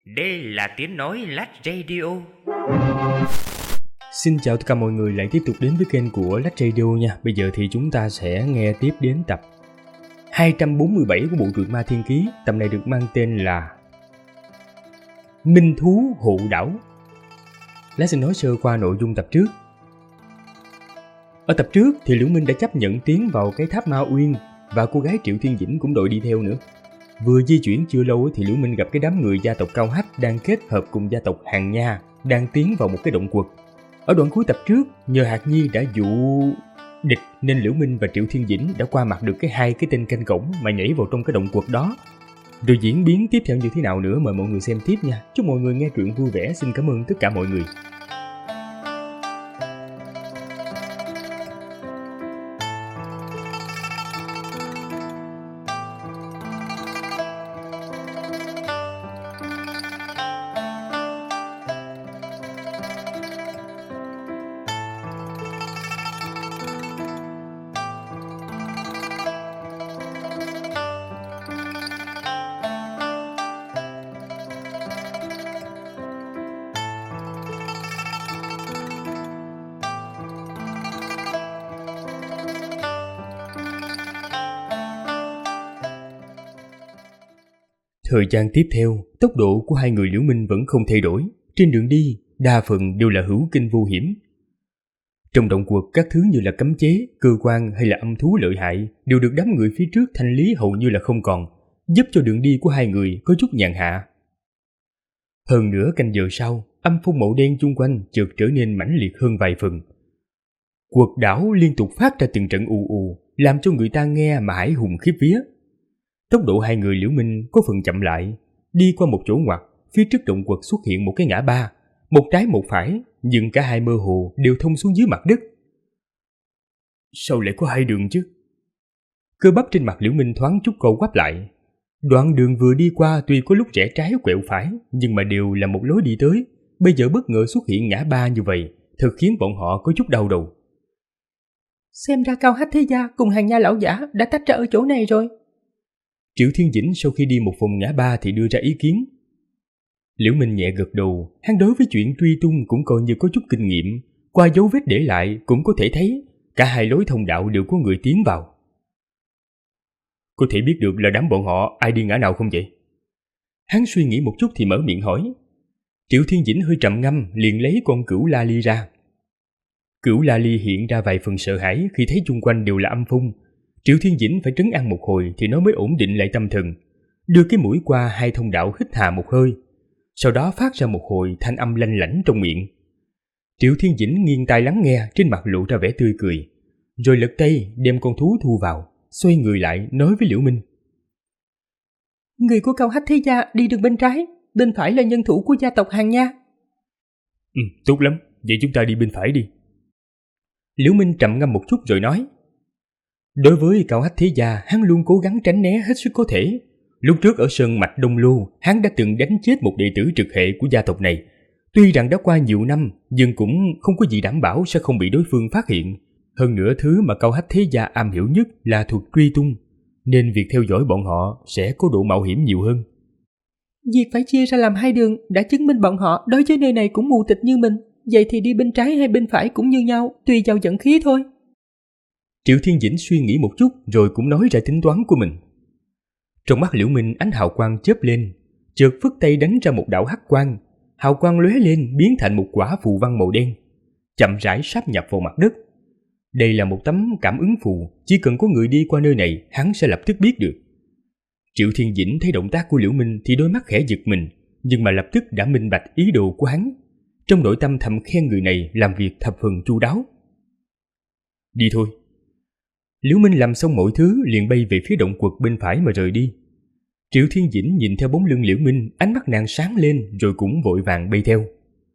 Đây là tiếng nói Lách Radio. Xin chào tất cả mọi người lại tiếp tục đến với kênh của Lách Radio nha. Bây giờ thì chúng ta sẽ nghe tiếp đến tập 247 của bộ truyện Ma Thiên Ký. Tập này được mang tên là Minh Thú Hộ Đảo. Lát xin nói sơ qua nội dung tập trước. Ở tập trước thì Liễu Minh đã chấp nhận tiến vào cái tháp Ma Uyên và cô gái Triệu Thiên Dĩnh cũng đội đi theo nữa. Vừa di chuyển chưa lâu thì Liễu Minh gặp cái đám người gia tộc Cao Hách đang kết hợp cùng gia tộc Hàng Nha đang tiến vào một cái động quật. Ở đoạn cuối tập trước, nhờ Hạc Nhi đã dụ địch nên Liễu Minh và Triệu Thiên Dĩnh đã qua mặt được hai cái tên canh cổng mà nhảy vào trong cái động quật đó. Rồi diễn biến tiếp theo như thế nào nữa mời mọi người xem tiếp nha. Chúc mọi người nghe truyện vui vẻ. Xin cảm ơn tất cả mọi người. Thời gian tiếp theo, tốc độ của hai người Liễu Minh vẫn không thay đổi. Trên đường đi, đa phần đều là hữu kinh vô hiểm. Trong động quật, các thứ như là cấm chế, cơ quan hay là âm thú lợi hại đều được đám người phía trước thanh lý hầu như là không còn, giúp cho đường đi của hai người có chút nhàn hạ. Hơn nữa canh giờ sau, âm phong màu đen chung quanh chợt trở nên mãnh liệt hơn vài phần. Quật đảo liên tục phát ra từng trận ù ù, làm cho người ta nghe mà hãi hùng khiếp vía. Tốc độ hai người Liễu Minh có phần chậm lại, đi qua một chỗ ngoặt, phía trước động quật xuất hiện một cái ngã ba, một trái một phải, nhưng cả hai mơ hồ đều thông xuống dưới mặt đất. Sao lại có hai đường chứ? Cơ bắp trên mặt Liễu Minh thoáng chút co quắp lại. Đoạn đường vừa đi qua tuy có lúc rẽ trái quẹo phải, nhưng mà đều là một lối đi tới. Bây giờ bất ngờ xuất hiện ngã ba như vậy, thật khiến bọn họ có chút đau đầu. Xem ra Cao Hách thế gia cùng Hàng Nha lão giả đã tách ra ở chỗ này rồi. Triệu Thiên Dĩnh sau khi đi một vòng ngã ba thì đưa ra ý kiến. Liễu Minh nhẹ gật đầu, hắn đối với chuyện truy tung cũng coi như có chút kinh nghiệm, qua dấu vết để lại cũng có thể thấy cả hai lối thông đạo đều có người tiến vào. Có thể biết được là đám bọn họ ai đi ngã nào không vậy? Hắn suy nghĩ một chút thì mở miệng hỏi. Triệu Thiên Dĩnh hơi trầm ngâm liền lấy con Cửu La Ly ra. Cửu La Ly hiện ra vài phần sợ hãi khi thấy chung quanh đều là âm phong. Triệu Thiên Dĩnh phải trấn an một hồi thì nó mới ổn định lại tâm thần, đưa cái mũi qua hai thông đạo hít hà một hơi, sau đó phát ra một hồi thanh âm lanh lảnh trong miệng. Triệu Thiên Dĩnh nghiêng tai lắng nghe, trên mặt lộ ra vẻ tươi cười, rồi lật tay đem con thú thu vào, xoay người lại nói với Liễu Minh. Người của Cao Hách thế gia đi đường bên trái, bên phải là nhân thủ của gia tộc Hàng Nha. Tốt lắm, vậy chúng ta đi bên phải đi. Liễu Minh trầm ngâm một chút rồi nói. Đối với Cao Hách thế gia, hắn luôn cố gắng tránh né hết sức có thể. Lúc trước ở Sơn Mạch Đông Lô, hắn đã từng đánh chết một đệ tử trực hệ của gia tộc này. Tuy rằng đã qua nhiều năm, nhưng cũng không có gì đảm bảo sẽ không bị đối phương phát hiện. Hơn nữa thứ mà Cao Hách thế gia am hiểu nhất là thuật truy tung, nên việc theo dõi bọn họ sẽ có độ mạo hiểm nhiều hơn. Việc phải chia ra làm hai đường đã chứng minh bọn họ đối với nơi này cũng mù tịch như mình. Vậy thì đi bên trái hay bên phải cũng như nhau, tùy vào vận khí thôi. Triệu Thiên Dĩnh suy nghĩ một chút rồi cũng nói ra tính toán của mình. Trong mắt Liễu Minh ánh hào quang chớp lên, chợt phất tay đánh ra một đạo hắc quang, hào quang lóe lên biến thành một quả phù văn màu đen, chậm rãi sáp nhập vào mặt đất. Đây là một tấm cảm ứng phù, chỉ cần có người đi qua nơi này, hắn sẽ lập tức biết được. Triệu Thiên Dĩnh thấy động tác của Liễu Minh thì đôi mắt khẽ giật mình, nhưng mà lập tức đã minh bạch ý đồ của hắn. Trong nội tâm thầm khen người này làm việc thập phần chu đáo. Đi thôi. Liễu Minh làm xong mọi thứ liền bay về phía động quật bên phải mà rời đi. Triệu Thiên Dĩnh nhìn theo bóng lưng Liễu Minh, ánh mắt nàng sáng lên rồi cũng vội vàng bay theo.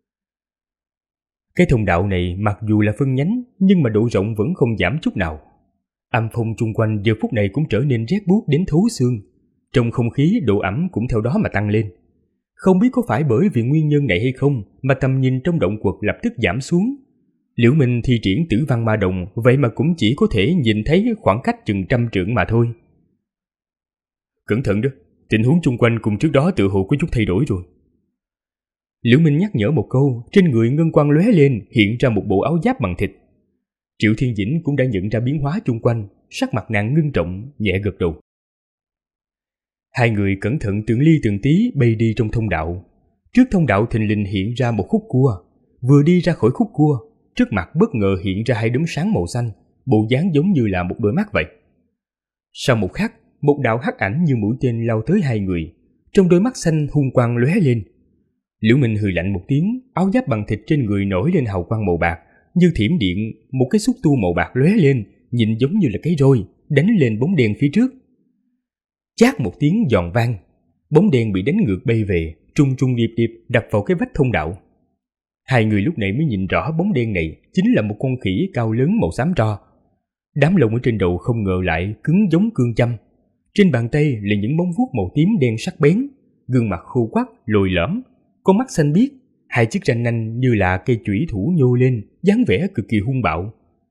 Cái thông đạo này mặc dù là phân nhánh nhưng mà độ rộng vẫn không giảm chút nào. Âm phong chung quanh giờ phút này cũng trở nên rét buốt đến thấu xương. Trong không khí độ ẩm cũng theo đó mà tăng lên. Không biết có phải bởi vì nguyên nhân này hay không mà tầm nhìn trong động quật lập tức giảm xuống. Liễu Minh thi triển Tử Văn Ma Đồng, vậy mà cũng chỉ có thể nhìn thấy khoảng cách chừng 100 trượng mà thôi. Cẩn thận đó, tình huống chung quanh cùng trước đó tự hồ có chút thay đổi rồi. Liễu Minh nhắc nhở một câu, trên người ngân quang lóe lên, hiện ra một bộ áo giáp bằng thịt. Triệu Thiên Dĩnh cũng đã nhận ra biến hóa chung quanh, sắc mặt nàng ngưng trọng, nhẹ gật đầu. Hai người cẩn thận từng ly từng tí bay đi trong thông đạo. Trước thông đạo thình lình hiện ra một khúc cua. Vừa đi ra khỏi khúc cua, trước mặt bất ngờ hiện ra hai đốm sáng màu xanh, bộ dáng giống như là một đôi mắt vậy. Sau một khắc, một đạo hắc ảnh như mũi tên lao tới hai người, trong đôi mắt xanh hung quang lóe lên. Liễu Minh hừ lạnh một tiếng, áo giáp bằng thịt trên người nổi lên hào quang màu bạc, như thiểm điện, một cái xúc tu màu bạc lóe lên, nhìn giống như là cái roi, đánh lên bóng đen phía trước. Chát một tiếng giòn vang, bóng đen bị đánh ngược bay về, trung trung điệp điệp đập vào cái vách thông đạo. Hai người lúc này mới nhìn rõ bóng đen này chính là một con khỉ cao lớn màu xám tro. Đám lông ở trên đầu không ngờ lại cứng giống cương châm. Trên bàn tay là những móng vuốt màu tím đen sắc bén, gương mặt khô quắt, lồi lõm, con mắt xanh biếc, hai chiếc răng nanh như là cây chủy thủ nhô lên, dáng vẻ cực kỳ hung bạo.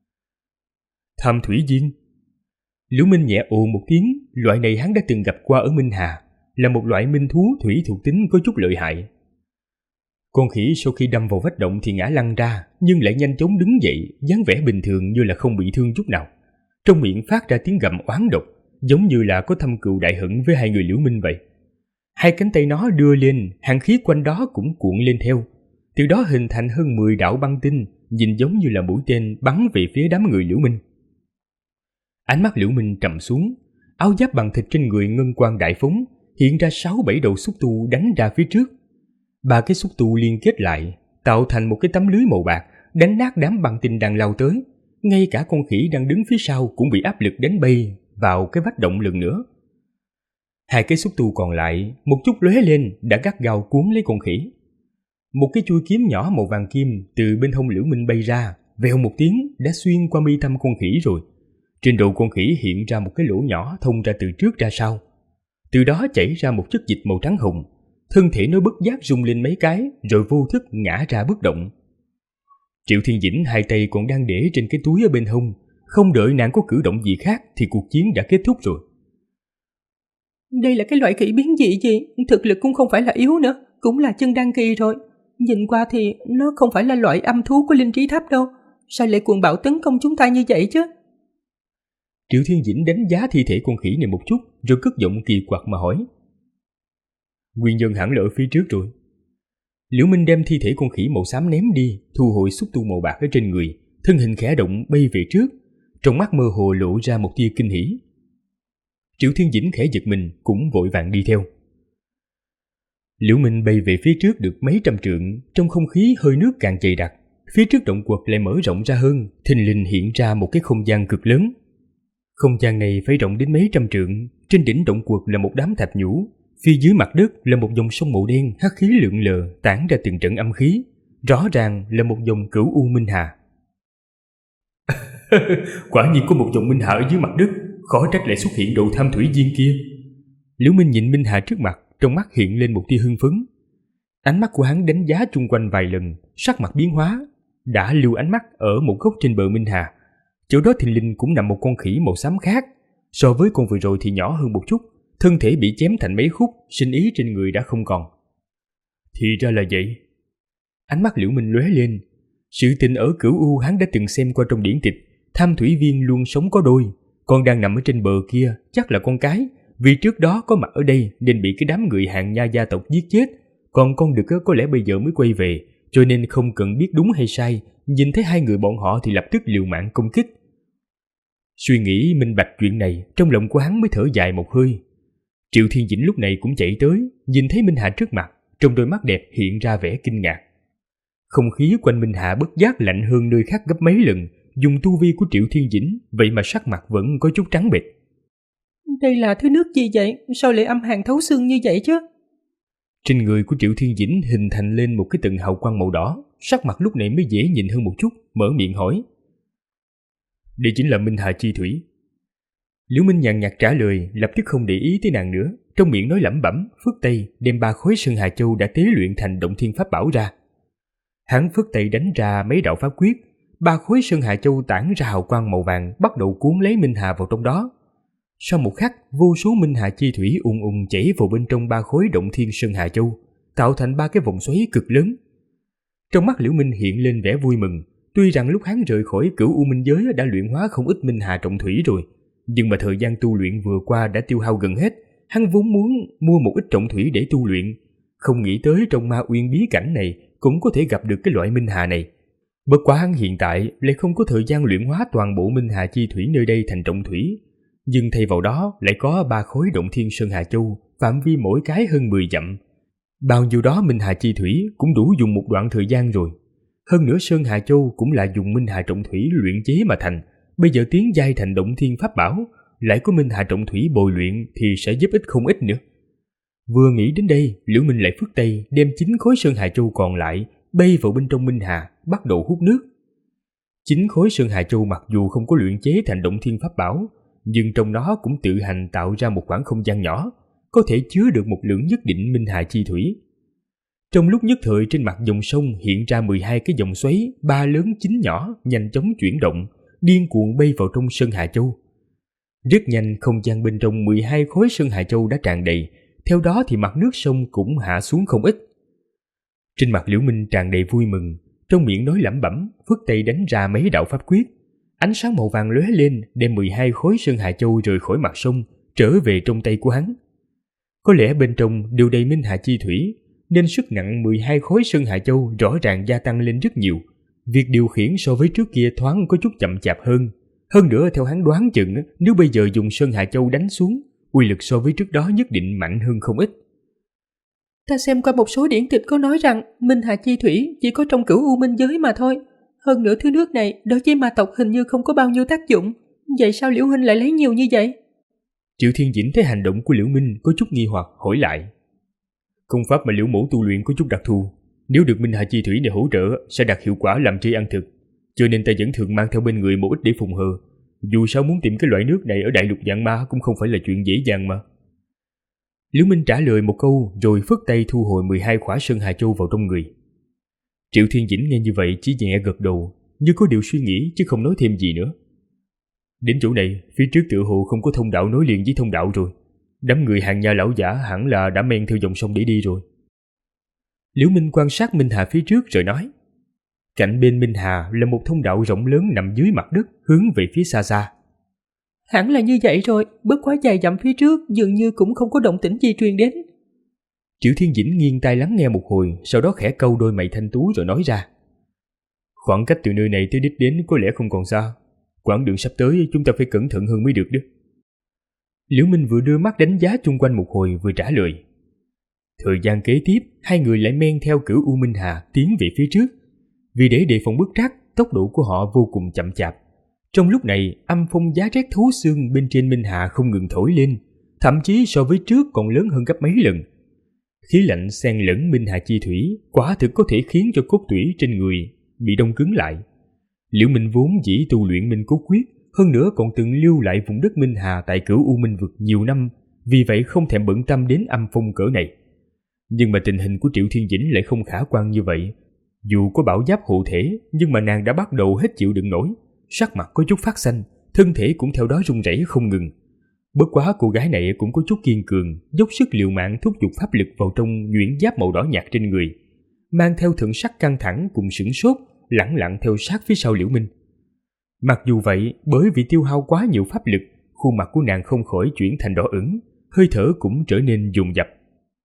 Tham thủy viên. Liễu Minh nhẹ ồ một tiếng, loại này hắn đã từng gặp qua ở Minh Hà, là một loại minh thú thủy thuộc tính có chút lợi hại. Con khỉ sau khi đâm vào vách động thì ngã lăn ra, nhưng lại nhanh chóng đứng dậy, dáng vẻ bình thường như là không bị thương chút nào. Trong miệng phát ra tiếng gầm oán độc, giống như là có thâm cừu đại hận với hai người Liễu Minh vậy. Hai cánh tay nó đưa lên, hàn khí quanh đó cũng cuộn lên theo. Từ đó hình thành hơn 10 đạo băng tinh, nhìn giống như là mũi tên bắn về phía đám người Liễu Minh. Ánh mắt Liễu Minh trầm xuống, áo giáp bằng thịt trên người ngân quang đại phóng, hiện ra 6-7 đầu xúc tu đánh ra phía trước. 3 cái xúc tu liên kết lại, tạo thành một cái tấm lưới màu bạc, đánh nát đám băng tinh đang lao tới. Ngay cả con khỉ đang đứng phía sau cũng bị áp lực đánh bay vào cái vách động lần nữa. Hai cái xúc tu còn lại một chút lóe lên đã gắt gao cuốn lấy con khỉ. Một cái chuôi kiếm nhỏ màu vàng kim từ bên hông Liễu Minh bay ra, vèo một tiếng đã xuyên qua mi tâm con khỉ rồi. Trên đầu con khỉ hiện ra một cái lỗ nhỏ thông ra từ trước ra sau. Từ đó chảy ra một chất dịch màu trắng hồng. Thân thể nó bất giác rung lên mấy cái rồi vô thức ngã ra bất động. Triệu Thiên Dĩnh hai tay còn đang để trên cái túi ở bên hông, không đợi nàng có cử động gì khác thì cuộc chiến đã kết thúc rồi. Đây là cái loại khỉ biến dị gì, thực lực cũng không phải là yếu nữa, cũng là chân đăng kỳ rồi. Nhìn qua thì nó không phải là loại âm thú của linh trí thấp đâu, sao lại cuồng bạo tấn công chúng ta như vậy chứ? Triệu Thiên Dĩnh đánh giá thi thể con khỉ này một chút rồi cất giọng kỳ quặc mà hỏi. Nguyên nhân hẳn là ở phía trước rồi. Liễu Minh đem thi thể con khỉ màu xám ném đi, thu hồi xúc tu màu bạc ở trên người, thân hình khẽ động bay về trước, trong mắt mơ hồ lộ ra một tia kinh hỉ. Triệu Thiên Dĩnh khẽ giật mình cũng vội vàng đi theo. Liễu Minh bay về phía trước được mấy trăm trượng, trong không khí hơi nước càng dày đặc, phía trước động quật lại mở rộng ra hơn, thình lình hiện ra một cái không gian cực lớn. Không gian này phải rộng đến mấy trăm trượng, trên đỉnh động quật là một đám thạch nhũ, phía dưới mặt đất là một dòng sông màu đen hắc khí lượn lờ tản ra từng trận âm khí, rõ ràng là một dòng cửu u minh hà. Quả nhiên có một dòng minh hà ở dưới mặt đất, khó trách lại xuất hiện đầu tham thủy viên kia. Liễu Minh nhìn minh hà trước mặt, trong mắt hiện lên một tia hưng phấn. Ánh mắt của hắn đánh giá chung quanh vài lần, sắc mặt biến hóa, đã lưu ánh mắt ở một góc trên bờ minh hà. Chỗ đó thình lình cũng nằm một con khỉ màu xám khác, so với con vừa rồi thì nhỏ hơn một chút, thân thể bị chém thành mấy khúc, sinh ý trên người đã không còn. Thì ra là vậy. Ánh mắt Liễu Minh lóe lên. Sự tình ở Cửu U hắn đã từng xem qua trong điển tịch, tham thủy viên luôn sống có đôi, con đang nằm ở trên bờ kia chắc là con cái, vì trước đó có mặt ở đây nên bị cái đám người Hàn Nha gia tộc giết chết, còn con đực có lẽ bây giờ mới quay về, cho nên không cần biết đúng hay sai, nhìn thấy hai người bọn họ thì lập tức liều mạng công kích. Suy nghĩ minh bạch chuyện này, trong lòng của hắn mới thở dài một hơi. Triệu Thiên Dĩnh lúc này cũng chạy tới, nhìn thấy Minh Hà trước mặt, trong đôi mắt đẹp hiện ra vẻ kinh ngạc. Không khí quanh Minh Hà bất giác lạnh hơn nơi khác gấp mấy lần, dùng tu vi của Triệu Thiên Dĩnh, vậy mà sắc mặt vẫn có chút trắng bệch. Đây là thứ nước gì vậy? Sao lại âm hàn thấu xương như vậy chứ? Trên người của Triệu Thiên Dĩnh hình thành lên một cái tầng hào quang màu đỏ, sắc mặt lúc này mới dễ nhìn hơn một chút, mở miệng hỏi. Đây chính là Minh Hà chi thủy. Liễu Minh nhàn nhạt trả lời, lập tức không để ý tới nàng nữa, trong miệng nói lẩm bẩm, phất tay đem 3 khối Sơn Hà Châu đã tế luyện thành động thiên pháp bảo ra. Hắn phất tay đánh ra mấy đạo pháp quyết, 3 khối Sơn Hà Châu tản ra hào quang màu vàng, bắt đầu cuốn lấy Minh Hà vào trong đó. Sau một khắc, vô số Minh Hà chi thủy ùn ùn chảy vào bên trong 3 khối động thiên Sơn Hà Châu, tạo thành 3 cái vòng xoáy cực lớn. Trong mắt Liễu Minh hiện lên vẻ vui mừng, tuy rằng lúc hắn rời khỏi Cửu U Minh Giới đã luyện hóa không ít minh hà trọng thủy rồi, nhưng mà thời gian tu luyện vừa qua đã tiêu hao gần hết, hắn vốn muốn mua một ít trọng thủy để tu luyện, không nghĩ tới trong Ma Uyên bí cảnh này cũng có thể gặp được cái loại minh hà này. Bất quá hắn hiện tại lại không có thời gian luyện hóa toàn bộ minh hà chi thủy nơi đây thành trọng thủy, nhưng thay vào đó lại có 3 khối Động Thiên Sơn Hà Châu, phạm vi mỗi cái hơn 10 dặm. Bao nhiêu đó minh hà chi thủy cũng đủ dùng một đoạn thời gian rồi. Hơn nữa Sơn Hà Châu cũng là dùng minh hà trọng thủy luyện chế mà thành, bây giờ tiến giai thành Động Thiên pháp bảo, lại có minh hà trọng thủy bồi luyện thì sẽ giúp ích không ít nữa. Vừa nghĩ đến đây, Liễu Minh lại phất tay đem 9 khối Sơn Hà Châu còn lại bay vào bên trong minh hà, bắt đầu hút nước. 9 khối Sơn Hà Châu mặc dù không có luyện chế thành Động Thiên pháp bảo, nhưng trong đó cũng tự hành tạo ra một khoảng không gian nhỏ, có thể chứa được một lượng nhất định minh hà chi thủy. Trong lúc nhất thời trên mặt dòng sông hiện ra 12 cái dòng xoáy, 3 lớn 9 nhỏ nhanh chóng chuyển động, điên cuồng bay vào trong Sơn Hà Châu. Rất nhanh không gian bên trong 12 khối Sơn Hà Châu đã tràn đầy, theo đó thì mặt nước sông cũng hạ xuống không ít. Trên mặt Liễu Minh tràn đầy vui mừng, trong miệng nói lẩm bẩm, phất tay đánh ra mấy đạo pháp quyết. Ánh sáng màu vàng lóe lên, đem 12 khối Sơn Hà Châu rời khỏi mặt sông, trở về trong tay của hắn. Có lẽ bên trong đều đầy minh hà chi thủy, nên sức nặng 12 khối Sơn Hà Châu rõ ràng gia tăng lên rất nhiều. Việc điều khiển so với trước kia thoáng có chút chậm chạp hơn. Hơn nữa theo hắn đoán chừng, nếu bây giờ dùng Sơn Hà Châu đánh xuống, uy lực so với trước đó nhất định mạnh hơn không ít. Ta xem qua một số điển tịch có nói rằng minh hà chi thủy chỉ có trong Cửu U Minh Giới mà thôi. Hơn nữa thứ nước này đối với ma tộc hình như không có bao nhiêu tác dụng. Vậy sao Liễu huynh lại lấy nhiều như vậy? Triệu Thiên Dĩnh thấy hành động của Liễu Minh có chút nghi hoặc, hỏi lại. Công pháp mà Liễu mẫu tu luyện có chút đặc thù, nếu được minh hà chi thủy để hỗ trợ sẽ đạt hiệu quả làm tri ăn thực, cho nên ta vẫn thường mang theo bên người một ít để phùng hờ. Dù sao muốn tìm cái loại nước này ở đại lục Vạn Ma cũng không phải là chuyện dễ dàng mà. Liễu Minh trả lời một câu rồi phất tay thu hồi 12 khỏa Sơn Hà Châu vào trong người. Triệu Thiên Dĩnh nghe như vậy chỉ nhẹ gật đầu, như có điều suy nghĩ chứ không nói thêm gì nữa. Đến chỗ này, phía trước tựa hồ không có thông đạo nối liền với thông đạo rồi. Đám người hàng nhà lão giả hẳn là đã men theo dòng sông để đi rồi. Liễu Minh quan sát Minh Hà phía trước rồi nói. Cạnh bên Minh Hà là một thông đạo rộng lớn nằm dưới mặt đất hướng về phía xa xa. Hẳn là như vậy rồi, bất quá vài dặm phía trước dường như cũng không có động tĩnh gì truyền đến. Triệu Thiên Dĩnh nghiêng tai lắng nghe một hồi, sau đó khẽ câu đôi mày thanh tú rồi nói ra. Khoảng cách từ nơi này tới đích đến có lẽ không còn xa. Quãng đường sắp tới chúng ta phải cẩn thận hơn mới được đó. Liễu Minh vừa đưa mắt đánh giá chung quanh một hồi vừa trả lời. Thời gian kế tiếp, hai người lại men theo Cửu U Minh Hà tiến về phía trước. Vì để đề phòng bất trắc, tốc độ của họ vô cùng chậm chạp. Trong lúc này, âm phong giá rét thấu xương bên trên Minh Hà không ngừng thổi lên, thậm chí so với trước còn lớn hơn gấp mấy lần. Khí lạnh xen lẫn Minh Hà chi thủy quả thực có thể khiến cho cốt tủy trên người bị đông cứng lại. Liễu Minh vốn chỉ tu luyện Minh Cốt Quyết, hơn nữa còn từng lưu lại vùng đất Minh Hà tại Cửu U Minh vực nhiều năm, vì vậy không thèm bận tâm đến âm phong cỡ này. Nhưng mà tình hình của Triệu Thiên Dĩnh lại không khả quan như vậy. Dù có bảo giáp hộ thể, nhưng mà nàng đã bắt đầu hết chịu đựng nổi, sắc mặt có chút phát xanh, thân thể cũng theo đó run rẩy không ngừng. Bất quá cô gái này cũng có chút kiên cường, dốc sức liều mạng thúc giục pháp lực vào trong nhuyễn giáp màu đỏ nhạt trên người, mang theo thần sắc căng thẳng cùng sửng sốt, lẳng lặng theo sát phía sau Liễu Minh. Mặc dù vậy, bởi vì tiêu hao quá nhiều pháp lực, khuôn mặt của nàng không khỏi chuyển thành đỏ ửng, hơi thở cũng trở nên dồn dập.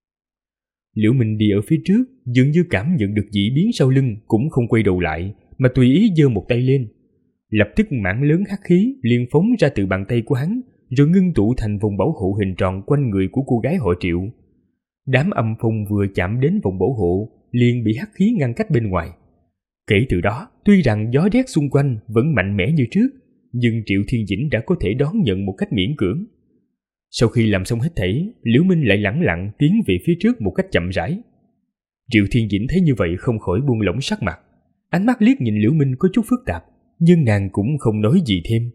Liễu Minh đi ở phía trước, dường như cảm nhận được dị biến sau lưng, cũng không quay đầu lại, mà tùy ý giơ một tay lên. Lập tức mảng lớn hắc khí liền phóng ra từ bàn tay của hắn, rồi ngưng tụ thành vòng bảo hộ hình tròn quanh người của cô gái họ Triệu. Đám âm phong vừa chạm đến vòng bảo hộ, liền bị hắc khí ngăn cách bên ngoài. Kể từ đó, tuy rằng gió rét xung quanh vẫn mạnh mẽ như trước, nhưng Triệu Thiên Dĩnh đã có thể đón nhận một cách miễn cưỡng. Sau khi làm xong hết thảy, Liễu Minh lại lẳng lặng tiến về phía trước một cách chậm rãi. Triệu Thiên Dĩnh thấy như vậy không khỏi buông lỏng sắc mặt, ánh mắt liếc nhìn Liễu Minh có chút phức tạp, nhưng nàng cũng không nói gì thêm.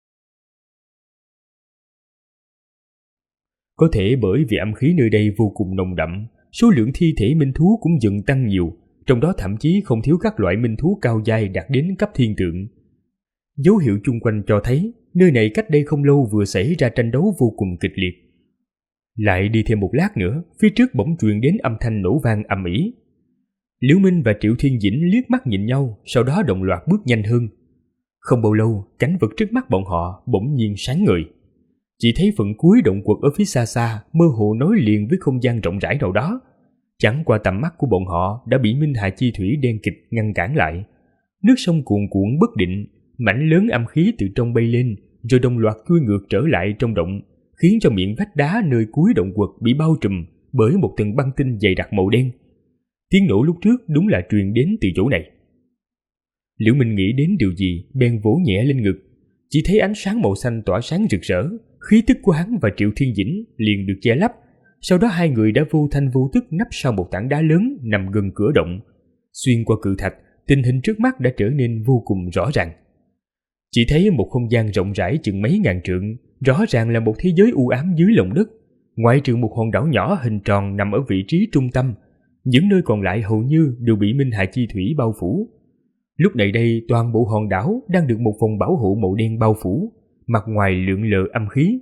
Có thể bởi vì âm khí nơi đây vô cùng nồng đậm, số lượng thi thể minh thú cũng dần tăng nhiều, trong đó thậm chí không thiếu các loại minh thú cao giai đạt đến cấp thiên tượng. Dấu hiệu chung quanh cho thấy nơi này cách đây không lâu vừa xảy ra tranh đấu vô cùng kịch liệt. Lại đi thêm một lát nữa, phía trước bỗng truyền đến âm thanh nổ vang ầm ĩ. Liễu Minh và Triệu Thiên Dĩnh liếc mắt nhìn nhau, sau đó đồng loạt bước nhanh hơn. Không bao lâu, cảnh vật trước mắt bọn họ bỗng nhiên sáng ngời. Chỉ thấy phần cuối động quật ở phía xa xa mơ hồ nối liền với không gian rộng rãi nào đó. Chẳng qua tầm mắt của bọn họ đã bị Minh Hà Chi Thủy đen kịt ngăn cản lại. Nước sông cuồn cuộn bất định, mảnh lớn âm khí từ trong bay lên, rồi đồng loạt chui ngược trở lại trong động, khiến cho miệng vách đá nơi cuối động quật bị bao trùm bởi một tầng băng tinh dày đặc màu đen. Tiếng nổ lúc trước đúng là truyền đến từ chỗ này. Liễu Minh nghĩ đến điều gì, bèn vỗ nhẹ lên ngực. Chỉ thấy ánh sáng màu xanh tỏa sáng rực rỡ, khí tức của hắn và Triệu Thiên Dĩnh liền được che lấp. Sau đó hai người đã vô thanh vô tức nấp sau một tảng đá lớn nằm gần cửa động. Xuyên qua cự thạch, tình hình trước mắt đã trở nên vô cùng rõ ràng. Chỉ thấy một không gian rộng rãi chừng mấy ngàn trượng, rõ ràng là một thế giới u ám dưới lòng đất. Ngoại trừ một hòn đảo nhỏ hình tròn nằm ở vị trí trung tâm, những nơi còn lại hầu như đều bị Minh Hà Chi Thủy bao phủ. Lúc này đây, toàn bộ hòn đảo đang được một vòng bảo hộ màu đen bao phủ, mặt ngoài lượn lờ âm khí.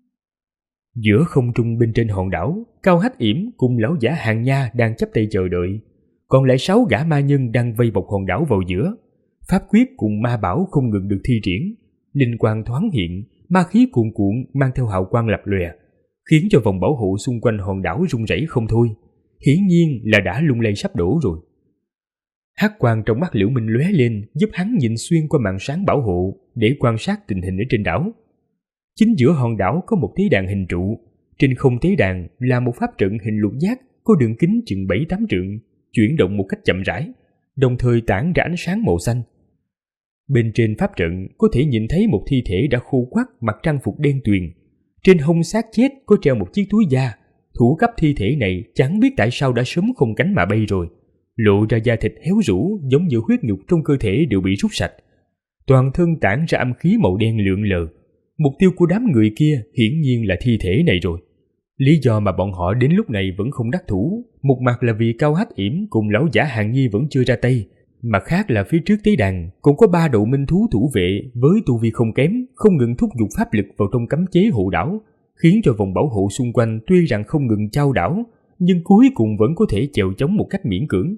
Giữa không trung bên trên hòn đảo, Cao Hách Yểm cùng lão giả Hàng Nha đang chắp tay chờ đợi, còn lại 6 gã ma nhân đang vây bọc hòn đảo vào giữa. Pháp quyết cùng ma bảo không ngừng được thi triển, linh quang thoáng hiện, ma khí cuồn cuộn mang theo hào quang lập lòe, khiến cho vòng bảo hộ xung quanh hòn đảo rung rẩy không thôi. Hiển nhiên là đã lung lay sắp đổ rồi. Hắc quang trong mắt Liễu Minh lóe lên, giúp hắn nhìn xuyên qua màn sáng bảo hộ để quan sát tình hình ở trên đảo. Chính giữa hòn đảo có một tế đàn hình trụ, trên không tế đàn là một pháp trận hình lục giác có đường kính chừng 7-8 trượng, chuyển động một cách chậm rãi, đồng thời tản ra ánh sáng màu xanh. Bên trên pháp trận có thể nhìn thấy một thi thể đã khô quắt mặc trang phục đen tuyền. Trên hông xác chết có treo một chiếc túi da. Thủ cấp thi thể này chẳng biết tại sao đã sớm không cánh mà bay rồi, lộ ra da thịt héo rũ giống như huyết nhục trong cơ thể đều bị rút sạch. Toàn thân tản ra âm khí màu đen lượn lờ. Mục tiêu của đám người kia hiển nhiên là thi thể này rồi. Lý do mà bọn họ đến lúc này vẫn không đắc thủ, một mặt là vì Cao Hách Yểm cùng lão giả Hàng Nhi vẫn chưa ra tay, mặt khác là phía trước tế đàn cũng có 3 đầu minh thú thủ vệ với tu vi không kém, không ngừng thúc giục pháp lực vào trong cấm chế hộ đảo, khiến cho vòng bảo hộ xung quanh tuy rằng không ngừng chao đảo, nhưng cuối cùng vẫn có thể chèo chống một cách miễn cưỡng.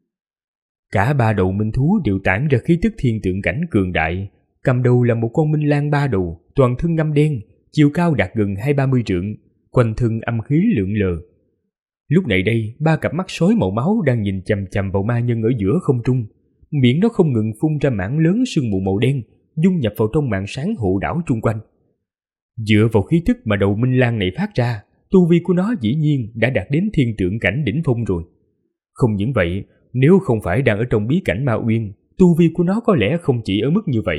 Cả 3 đầu minh thú đều tản ra khí tức thiên tượng cảnh cường đại. Cầm đầu là một con minh lang 3 đầu, toàn thân ngăm đen, chiều cao đạt gần 20-30 trượng, quanh thân âm khí lượn lờ. Lúc này đây, 3 cặp mắt sói màu máu đang nhìn chằm chằm vào ma nhân ở giữa không trung, miệng nó không ngừng phun ra mảng lớn sương mù màu đen, dung nhập vào trong màn sáng hộ đảo chung quanh. Dựa vào khí tức mà đầu minh lang này phát ra, tu vi của nó dĩ nhiên đã đạt đến thiên tượng cảnh đỉnh phong rồi. Không những vậy, nếu không phải đang ở trong bí cảnh Ma Uyên, tu vi của nó có lẽ không chỉ ở mức như vậy.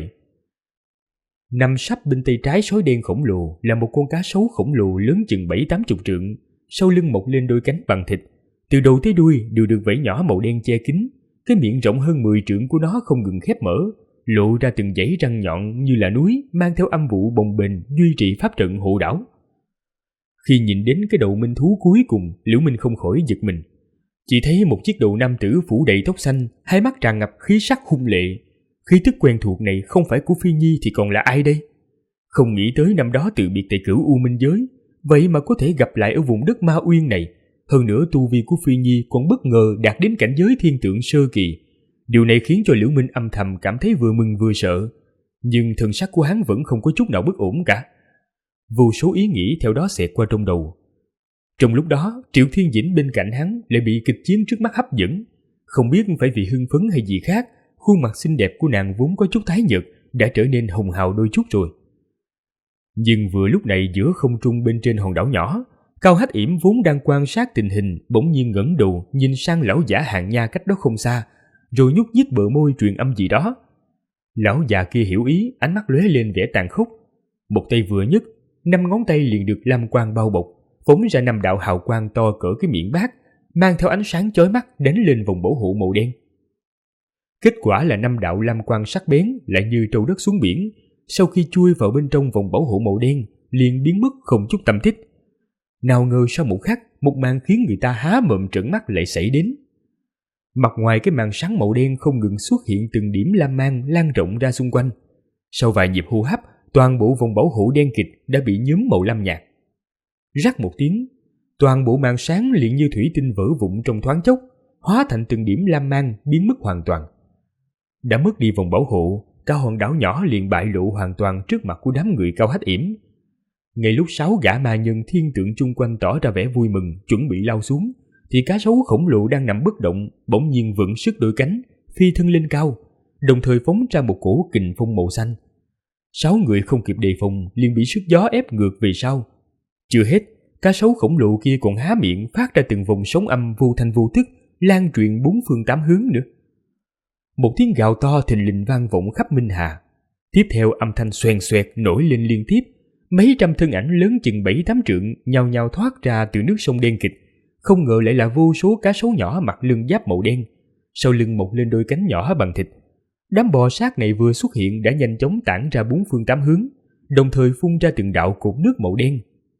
Nằm sắp bên tay trái sói đen khổng lồ là một con cá sấu khổng lồ lớn chừng 7-80 trượng, sau lưng mọc lên đôi cánh bằng thịt, từ đầu tới đuôi đều được vảy nhỏ màu đen che kín. Cái miệng rộng hơn 10 trượng của nó không ngừng khép mở, lộ ra từng dãy răng nhọn như là núi, mang theo âm vụ bồng bềnh duy trì pháp trận hộ đảo. Khi nhìn đến cái đầu minh thú cuối cùng, Liễu Minh không khỏi giật mình. Chỉ thấy một chiếc đầu nam tử phủ đầy tóc xanh, hai mắt tràn ngập khí sắc hung lệ. Khí tức quen thuộc này không phải của Phi Nhi thì còn là ai đây? Không nghĩ tới năm đó từ biệt tại Cửu U Minh Giới, vậy mà có thể gặp lại ở vùng đất Ma Uyên này. Hơn nữa tu vi của Phi Nhi còn bất ngờ đạt đến cảnh giới thiên tượng sơ kỳ. Điều này khiến cho Liễu Minh âm thầm cảm thấy vừa mừng vừa sợ. Nhưng thần sắc của hắn vẫn không có chút nào bất ổn cả. Vô số ý nghĩ theo đó xẹt qua trong đầu. Trong lúc đó, Triệu Thiên Dĩnh bên cạnh hắn lại bị kịch chiến trước mắt hấp dẫn. Không biết phải vì hưng phấn hay gì khác, khuôn mặt xinh đẹp của nàng vốn có chút tái nhợt đã trở nên hồng hào đôi chút rồi. Nhưng vừa lúc này giữa không trung bên trên hòn đảo nhỏ, Cao Hách Yểm vốn đang quan sát tình hình bỗng nhiên ngẩng đầu nhìn sang lão giả Hàng Nha cách đó không xa, rồi nhúc nhích bờ môi truyền âm gì đó. Lão già kia hiểu ý, ánh mắt lóe lên vẻ tàn khốc. Một tay vừa nhấc, 5 ngón tay liền được lam quang bao bọc, phóng ra 5 đạo hào quang to cỡ cái miệng bát, mang theo ánh sáng chói mắt đánh lên vòng bảo hộ màu đen. Kết quả là 5 đạo lam quang sắc bén lại như trâu đất xuống biển, sau khi chui vào bên trong vòng bảo hộ màu đen liền biến mất không chút tăm tích. Nào ngờ sau một khắc, một màn khiến người ta há mồm trợn mắt lại xảy đến. Mặt ngoài cái màn sáng màu đen không ngừng xuất hiện từng điểm lam mang lan rộng ra xung quanh. Sau vài nhịp hô hấp, toàn bộ vòng bảo hộ đen kịt đã bị nhuốm màu lam nhạt. Rắc một tiếng, Toàn bộ màn sáng liền như thủy tinh vỡ vụn trong thoáng chốc, hóa thành từng điểm lam mang biến mất hoàn toàn. Đã mất đi vòng bảo hộ, cả hòn đảo nhỏ liền bại lộ hoàn toàn trước mặt của đám người Cao Hách Yểm. Ngay lúc 6 gã ma nhân thiên tượng chung quanh tỏ ra vẻ vui mừng, chuẩn bị lao xuống, thì cá sấu khổng lồ đang nằm bất động bỗng nhiên vững sức đôi cánh, phi thân lên cao, đồng thời phóng ra một cổ kình phong màu xanh. 6 người không kịp đề phòng liền bị sức gió ép ngược về sau. Chưa hết, cá sấu khổng lồ kia còn há miệng phát ra từng vòng sóng âm vô thanh vô tức, lan truyền 4 phương 8 hướng nữa. Một tiếng gào to thình lình vang vọng khắp Minh Hà. Tiếp theo âm thanh xoèn xoẹt nổi lên liên tiếp, mấy trăm thân ảnh lớn chừng 7-8 trượng nhao nhao thoát ra từ nước sông đen kịt. Không ngờ lại là vô số cá sấu nhỏ mặc lưng giáp màu đen, sau lưng mọc lên đôi cánh nhỏ bằng thịt. Đám bò sát này vừa xuất hiện đã nhanh chóng tản ra 4 phương 8 hướng, đồng thời phun ra từng đạo cột nước màu đen.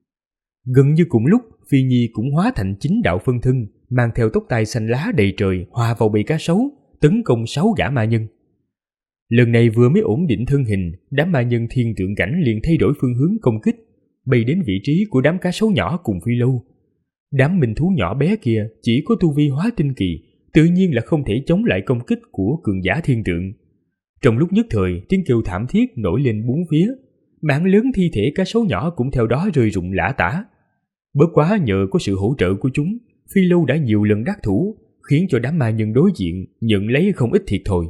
Gần như cùng lúc, Phi Nhi cũng hóa thành 9 đạo phân thân, mang theo tóc tai xanh lá đầy trời hòa vào bầy cá sấu, tấn công 6 gã ma nhân. Lần này vừa mới ổn định thân hình, đám ma nhân thiên tượng cảnh liền thay đổi phương hướng công kích, bay đến vị trí của đám cá sấu nhỏ cùng Phi Lâu. Đám minh thú nhỏ bé kia chỉ có tu vi hóa tinh kỳ, tự nhiên là không thể chống lại công kích của cường giả thiên tượng. Trong lúc nhất thời, tiếng kêu thảm thiết nổi lên bốn phía, mảng lớn thi thể cá sấu nhỏ cũng theo đó rơi rụng lả tả. Bất quá nhờ có sự hỗ trợ của chúng, Phi Lâu đã nhiều lần đắc thủ, khiến cho đám ma nhân đối diện nhận lấy không ít thiệt thòi.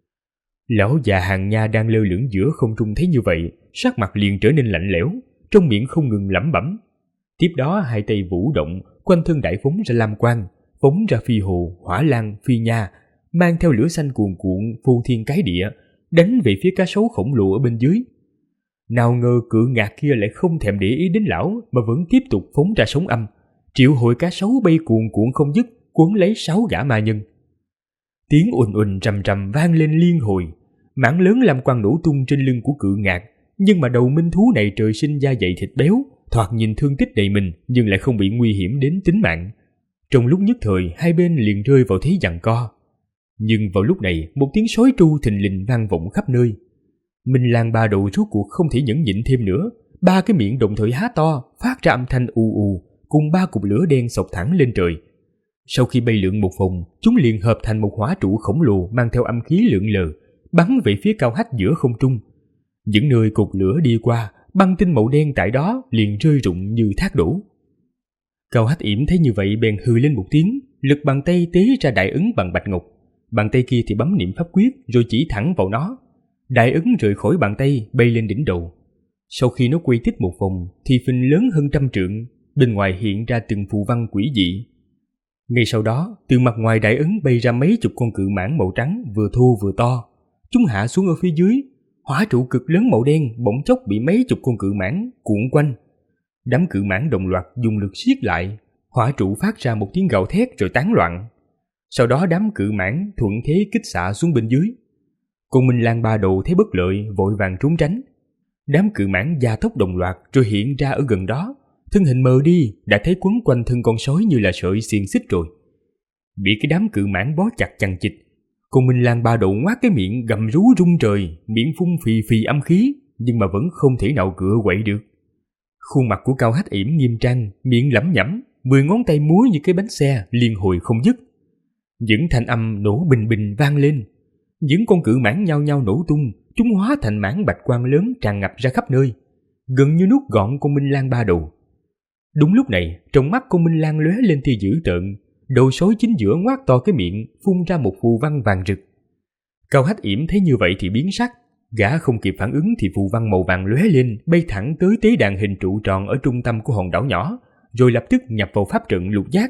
Lão già Hàng Nha đang lơ lửng giữa không trung thấy như vậy, sắc mặt liền trở nên lạnh lẽo, trong miệng không ngừng lẩm bẩm. Tiếp đó hai tay vũ động, quanh thân đại phóng ra lam quang, phóng ra phi hồ, hỏa lan, phi nha, mang theo lửa xanh cuồn cuộn phô thiên cái địa, đánh về phía cá sấu khổng lồ ở bên dưới. Nào ngờ cự ngạc kia lại không thèm để ý đến lão mà vẫn tiếp tục phóng ra sóng âm, triệu hồi cá sấu bay cuồn cuộn không dứt, cuốn lấy 6 gã ma nhân. Tiếng ùn ùn trầm trầm vang lên liên hồi, mảng lớn lam quang nổ tung trên lưng của cự ngạc, nhưng mà đầu minh thú này trời sinh da dày thịt béo, thoạt nhìn thương tích đầy mình nhưng lại không bị nguy hiểm đến tính mạng. Trong lúc nhất thời hai bên liền rơi vào thế giằng co. Nhưng vào lúc này một tiếng sói tru thình lình vang vọng khắp nơi. Minh Lang ba đầu rốt cuộc không thể nhẫn nhịn thêm nữa, 3 cái miệng đồng thời há to, phát ra âm thanh ù ù, cùng 3 cục lửa đen xộc thẳng lên trời. Sau khi bay lượn một vòng, chúng liền hợp thành một hỏa trụ khổng lồ mang theo âm khí lượn lờ, bắn về phía Cao Hách giữa không trung. Những nơi cột lửa đi qua, băng tinh màu đen tại đó liền rơi rụng như thác đổ. Cao Hách Yểm thấy như vậy bèn hừ lên một tiếng, lực bàn tay tế ra đại ấn bằng bạch ngọc, bàn tay kia thì bấm niệm pháp quyết rồi chỉ thẳng vào nó. Đại ấn rời khỏi bàn tay bay lên đỉnh đầu. Sau khi nó quay tít một vòng thì phình lớn hơn 100 trượng, bên ngoài hiện ra từng phù văn quỷ dị. Ngay sau đó, từ mặt ngoài đại ấn bay ra mấy chục con cự mãng màu trắng vừa thô vừa to. Chúng hạ xuống ở phía dưới, hỏa trụ cực lớn màu đen bỗng chốc bị mấy chục con cự mãng cuộn quanh. Đám cự mãng đồng loạt dùng lực siết lại, hỏa trụ phát ra một tiếng gào thét rồi tán loạn. Sau đó đám cự mãng thuận thế kích xạ xuống bên dưới. Con Minh Lang ba đầu thấy bất lợi vội vàng trốn tránh. Đám cự mãng gia tốc đồng loạt rồi hiện ra ở gần đó, thân hình mờ đi đã thấy quấn quanh thân con sói như là sợi xiềng xích rồi. Bị cái đám cự mãng bó chặt chằng chịt, con Minh Lang ba đầu ngoác cái miệng gầm rú rung trời, miệng phun phì phì âm khí, nhưng mà vẫn không thể nào cựa quậy được. Khuôn mặt của Cao Hách Yểm nghiêm trang, miệng lẩm nhẩm, 10 ngón tay múa như cái bánh xe liên hồi không dứt. Những thanh âm nổ bình bình vang lên. Những con cự mãng nhao nhao nổ tung, chúng hóa thành mảng bạch quang lớn tràn ngập ra khắp nơi, gần như nuốt gọn con Minh Lang ba đầu. Đúng lúc này, trong mắt con Minh Lang lóe lên tia dữ tợn, đầu sói chính giữa ngoác to cái miệng, phun ra một phù văn vàng rực. Cao Hách Yểm thấy như vậy thì biến sắc, gã không kịp phản ứng thì phù văn màu vàng lóe lên, bay thẳng tới tế đàn hình trụ tròn ở trung tâm của hòn đảo nhỏ, rồi lập tức nhập vào pháp trận lục giác.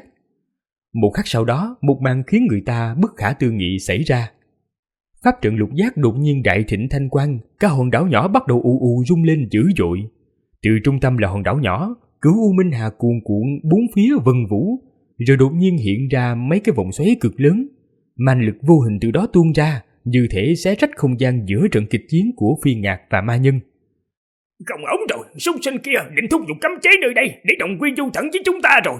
Một khắc sau đó, một màn khiến người ta bất khả tư nghị xảy ra. Pháp trận lục giác đột nhiên đại thịnh thanh quang, cả hòn đảo nhỏ bắt đầu ù ù rung lên dữ dội. Từ trung tâm là hòn đảo nhỏ, cửu u minh hà cuồn cuộn bốn phía vân vũ, rồi đột nhiên hiện ra mấy cái vòng xoáy cực lớn, man lực vô hình từ đó tuôn ra, như thể xé rách không gian giữa trận kịch chiến của Phi Ngạc và ma nhân. Không ổn rồi, súc sinh kia định thúc giục cấm chế nơi đây để đồng quy du thẳng với chúng ta rồi.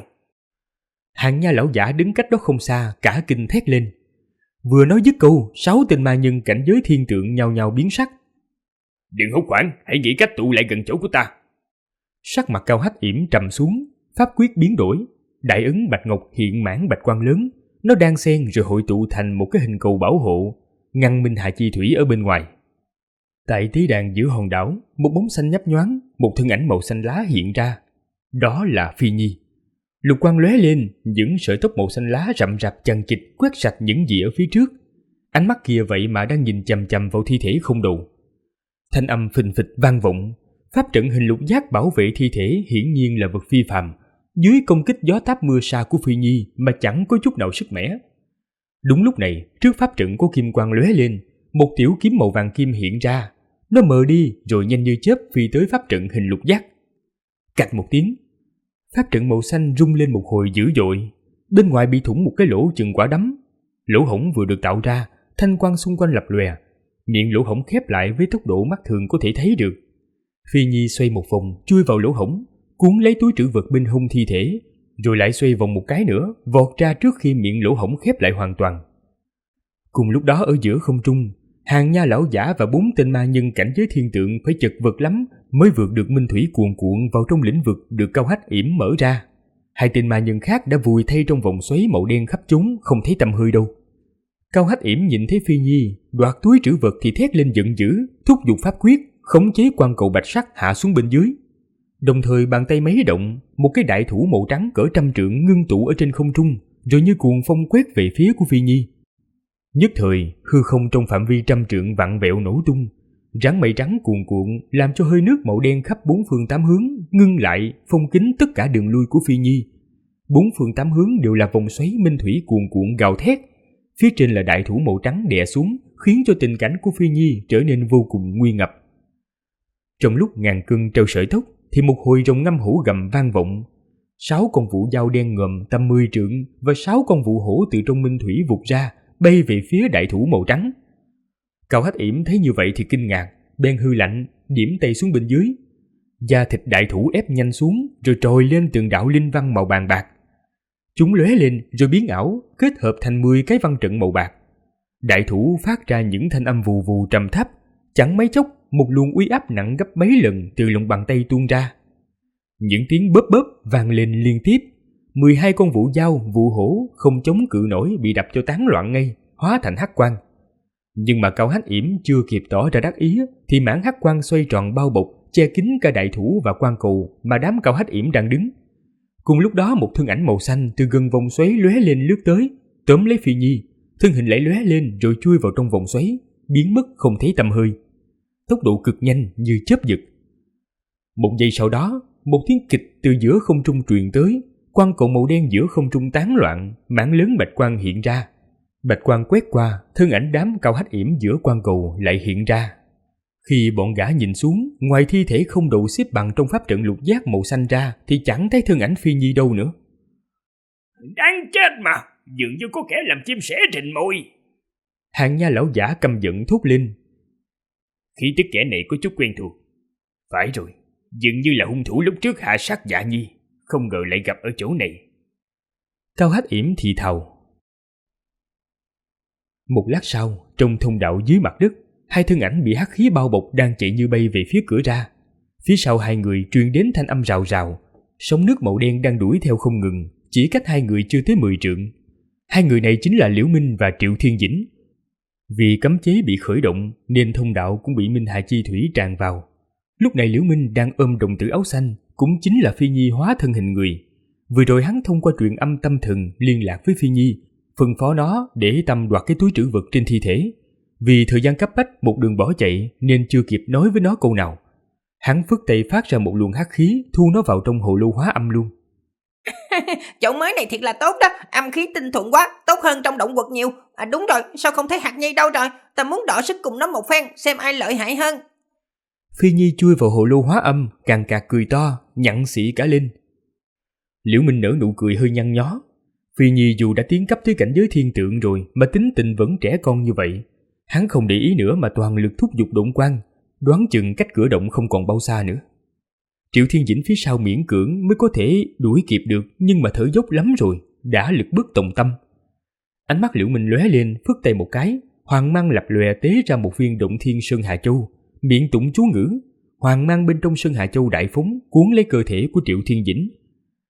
Hàng Nha lão giả đứng cách đó không xa, cả kinh thét lên. Vừa nói dứt câu, 6 tên ma nhân cảnh giới thiên tượng nhao nhao biến sắc. Đừng hốt hoảng, hãy nghĩ cách tụ lại gần chỗ của ta. Sắc mặt Cao Hách Yểm trầm xuống, pháp quyết biến đổi, đại ấn bạch ngọc hiện mãn bạch quang lớn, nó đan xen rồi hội tụ thành một cái hình cầu bảo hộ, ngăn Minh Hà Chi Thủy ở bên ngoài. Tại tế đàn giữa hòn đảo, một bóng xanh nhấp nhoáng, một thân ảnh màu xanh lá hiện ra. Đó là Phi Nhi. Lục quang lóe lên, những sợi tóc màu xanh lá rậm rạp chằng chịt quét sạch những gì ở phía trước. Ánh mắt kia vậy mà đang nhìn chằm chằm vào thi thể không đầu. Thanh âm phình phịch vang vọng, pháp trận hình lục giác bảo vệ thi thể hiển nhiên là vật phi phàm, dưới công kích gió táp mưa sa của Phi Nhi mà chẳng có chút nào sức mẻ. Đúng lúc này, trước pháp trận có kim quang lóe lên, một tiểu kiếm màu vàng kim hiện ra, nó mờ đi rồi nhanh như chớp phi tới pháp trận hình lục giác. Cạch một tiếng, pháp trận màu xanh rung lên một hồi dữ dội, bên ngoài bị thủng một cái lỗ chừng quả đấm. Lỗ hổng vừa được tạo ra, thanh quang xung quanh lập lòe, miệng lỗ hổng khép lại với tốc độ mắt thường có thể thấy được. Phi Nhi xoay một vòng chui vào lỗ hổng, cuốn lấy túi trữ vật bên hông thi thể, rồi lại xoay vòng một cái nữa, vọt ra trước khi miệng lỗ hổng khép lại hoàn toàn. Cùng lúc đó ở giữa không trung, Hàng Nha lão giả và 4 tên ma nhân cảnh giới thiên tượng phải chật vật lắm mới vượt được minh thủy cuồn cuộn vào trong lĩnh vực được Cao Hách yểm mở ra. 2 tên ma nhân khác đã vùi thay trong vòng xoáy màu đen khắp chúng, không thấy tăm hơi đâu. Cao Hách yểm nhìn thấy Phi Nhi đoạt túi trữ vật thì thét lên giận dữ, thúc giục pháp quyết khống chế quang cầu bạch sắc hạ xuống bên dưới. Đồng thời bàn tay mấy động, một cái đại thủ màu trắng cỡ 100 trượng ngưng tụ ở trên không trung, rồi như cuồng phong quét về phía của Phi Nhi. Nhất thời, hư không trong phạm vi 100 trượng vặn vẹo nổ tung, rắn mây trắng cuồn cuộn làm cho hơi nước màu đen khắp 4 phương 8 hướng ngưng lại, phong kín tất cả đường lui của Phi Nhi. 4 phương 8 hướng đều là vòng xoáy minh thủy cuồn cuộn gào thét, phía trên là đại thủ màu trắng đè xuống, khiến cho tình cảnh của Phi Nhi trở nên vô cùng nguy ngập. Trong lúc ngàn cân treo sợi tóc, thì một hồi rồng ngâm hổ gầm vang vọng. 6 con vũ dao đen ngòm tầm 10 trượng và 6 con vũ hổ từ trong minh thủy vụt ra, bay về phía đại thủ màu trắng. Cao Hách yểm thấy như vậy thì kinh ngạc, bèn hư lạnh, điểm tay xuống bên dưới. Da thịt đại thủ ép nhanh xuống, rồi trồi lên từng đạo linh văn màu vàng bạc. Chúng lóe lên rồi biến ảo, kết hợp thành 10 cái văn trận màu bạc. Đại thủ phát ra những thanh âm vù vù trầm thấp, chẳng mấy chốc một luồng uy áp nặng gấp mấy lần từ lòng bàn tay tuôn ra. Những tiếng bóp bóp vang lên liên tiếp. 12 con vũ dao, vũ hổ không chống cự nổi bị đập cho tán loạn ngay, hóa thành hắc quang. Nhưng mà Cao Hách yểm chưa kịp tỏ ra đắc ý thì mảng hắc quang xoay tròn bao bọc, che kín cả đại thủ và quan cầu mà đám Cao Hách yểm đang đứng. Cùng lúc đó một thân ảnh màu xanh từ gần vòng xoáy lóe lên lướt tới, tóm lấy Phi Nhi, thân hình lại lóe lên rồi chui vào trong vòng xoáy, biến mất không thấy tăm hơi. Tốc độ cực nhanh như chớp giật. Một giây sau đó, một tiếng kịch từ giữa không trung truyền tới, quang cầu màu đen giữa không trung tán loạn, mảng lớn bạch quang hiện ra. Bạch quang quét qua, thân ảnh đám Cao Hách yểm giữa quang cầu lại hiện ra. Khi bọn gã nhìn xuống, ngoài thi thể không đầu xếp bằng trong pháp trận lục giác màu xanh ra thì chẳng thấy thân ảnh Phi Nhi đâu nữa. Đáng chết mà, dường như có kẻ làm chim sẻ rình mồi. Hàng Nha lão giả căm giận thốt lên. Khí tức kẻ này có chút quen thuộc. Phải rồi, dường như là hung thủ lúc trước hạ sát Dạ Nhi, không ngờ lại gặp ở chỗ này. Cao Hách yểm thì thào. Một lát sau, trong thông đạo dưới mặt đất, 2 thân ảnh bị hắc khí bao bọc đang chạy như bay về phía cửa ra. Phía sau 2 người truyền đến thanh âm rào rào, sóng nước màu đen đang đuổi theo không ngừng, chỉ cách 2 người chưa tới 10 trượng. 2 người này chính là Liễu Minh và Triệu Thiên Dĩnh. Vì cấm chế bị khởi động nên thông đạo cũng bị Minh Hà Chi Thủy tràn vào. Lúc này Liễu Minh đang ôm đồng tử áo xanh, cũng chính là Phi Nhi hóa thân hình người. Vừa rồi hắn thông qua truyền âm tâm thần liên lạc với Phi Nhi, phân phó nó để tâm đoạt cái túi trữ vật trên thi thể. Vì thời gian cấp bách một đường bỏ chạy nên chưa kịp nói với nó câu nào. Hắn phất tay phát ra một luồng hắc khí thu nó vào trong hồ lô hóa âm luôn. Chỗ mới này thiệt là tốt đó, âm khí tinh thuận quá, tốt hơn trong động quật nhiều. À đúng rồi, sao không thấy Hạt Nhi đâu rồi? Ta muốn đọ sức cùng nó một phen, xem ai lợi hại hơn. Phi Nhi chui vào hồ lô hóa âm, càng cạc cười to, nhặn xỉ cả lên. Liễu Minh nở nụ cười hơi nhăn nhó. Phi Nhi dù đã tiến cấp tới cảnh giới thiên tượng rồi mà tính tình vẫn trẻ con như vậy. Hắn không để ý nữa mà toàn lực thúc giục động quang, đoán chừng cách cửa động không còn bao xa nữa. Triệu Thiên Dĩnh phía sau miễn cưỡng mới có thể đuổi kịp được, nhưng mà thở dốc lắm rồi, đã lực bất tòng tâm. Ánh mắt Liễu Minh lóe lên, phất tay một cái, hoàng mang lập lòe tế ra một viên động thiên Sơn Hà Châu, miệng tụng chú ngữ, hoàng mang bên trong Sơn Hà Châu đại phóng cuốn lấy cơ thể của Triệu Thiên Dĩnh.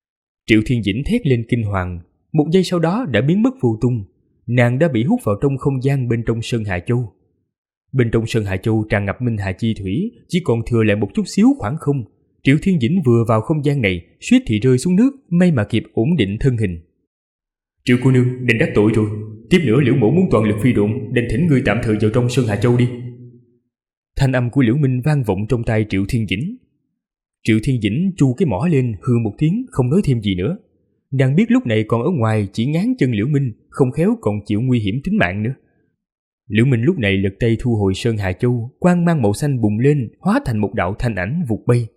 Triệu Thiên Dĩnh thét lên kinh hoàng, một giây sau đó đã biến mất vô tung. Nàng đã bị hút vào trong không gian bên trong Sơn Hà Châu. Bên trong Sơn Hà Châu tràn ngập minh hà chi thủy, chỉ còn thừa lại một chút xíu khoảng không. Triệu Thiên Dĩnh vừa vào không gian này, suýt thì rơi xuống nước, may mà kịp ổn định thân hình. Triệu cô nương, định đắc tội rồi. Tiếp nữa Liễu mẫu muốn toàn lực phi độn, định thỉnh ngươi tạm thời vào trong Sơn Hà Châu đi. Thanh âm của Liễu Minh vang vọng trong tai Triệu Thiên Dĩnh. Triệu Thiên Dĩnh chu cái mỏ lên, hừ một tiếng, không nói thêm gì nữa. Nàng biết lúc này còn ở ngoài chỉ ngán chân Liễu Minh, không khéo còn chịu nguy hiểm tính mạng nữa. Liễu Minh lúc này lật tay thu hồi Sơn Hà Châu, quang mang màu xanh bùng lên, hóa thành một đạo thanh ảnh vụt bay.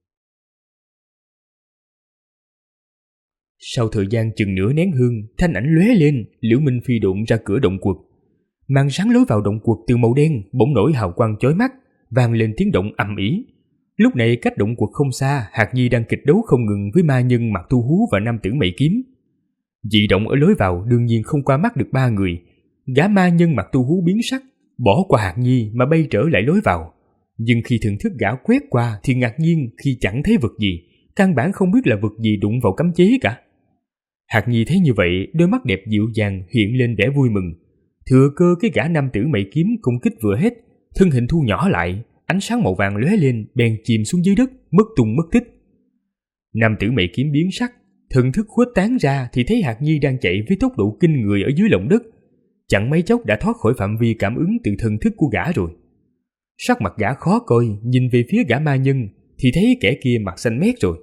Sau thời gian chừng nửa nén hương, thanh ảnh lóe lên, Liễu Minh phi độn ra cửa động quật. Màn sáng lối vào động quật từ màu đen bỗng nổi hào quang chói mắt, vang lên tiếng động ầm ĩ. Lúc này cách động quật không xa, Hạc Nhi đang kịch đấu không ngừng với ma nhân Mặc Tu Hú và nam tử Mày Kiếm. Dị động ở lối vào đương nhiên không qua mắt được ba người. Gã ma nhân Mặc Tu Hú biến sắc, bỏ qua Hạc Nhi mà bay trở lại lối vào. Nhưng khi thưởng thức gã quét qua thì ngạc nhiên khi chẳng thấy vật gì, căn bản không biết là vật gì đụng vào cấm chế cả. Hạc Nhi thấy như vậy, đôi mắt đẹp dịu dàng hiện lên vẻ vui mừng. Thừa cơ cái gã nam tử Mày Kiếm công kích vừa hết, thân hình thu nhỏ lại, ánh sáng màu vàng lóe lên, bèn chìm xuống dưới đất, mất tung mất tích. Nam tử Mày Kiếm biến sắc, thần thức khuếch tán ra thì thấy Hạc Nhi đang chạy với tốc độ kinh người ở dưới lòng đất, chẳng mấy chốc đã thoát khỏi phạm vi cảm ứng từ thần thức của gã rồi. Sắc mặt gã khó coi, nhìn về phía gã ma nhân thì thấy kẻ kia mặt xanh mét rồi.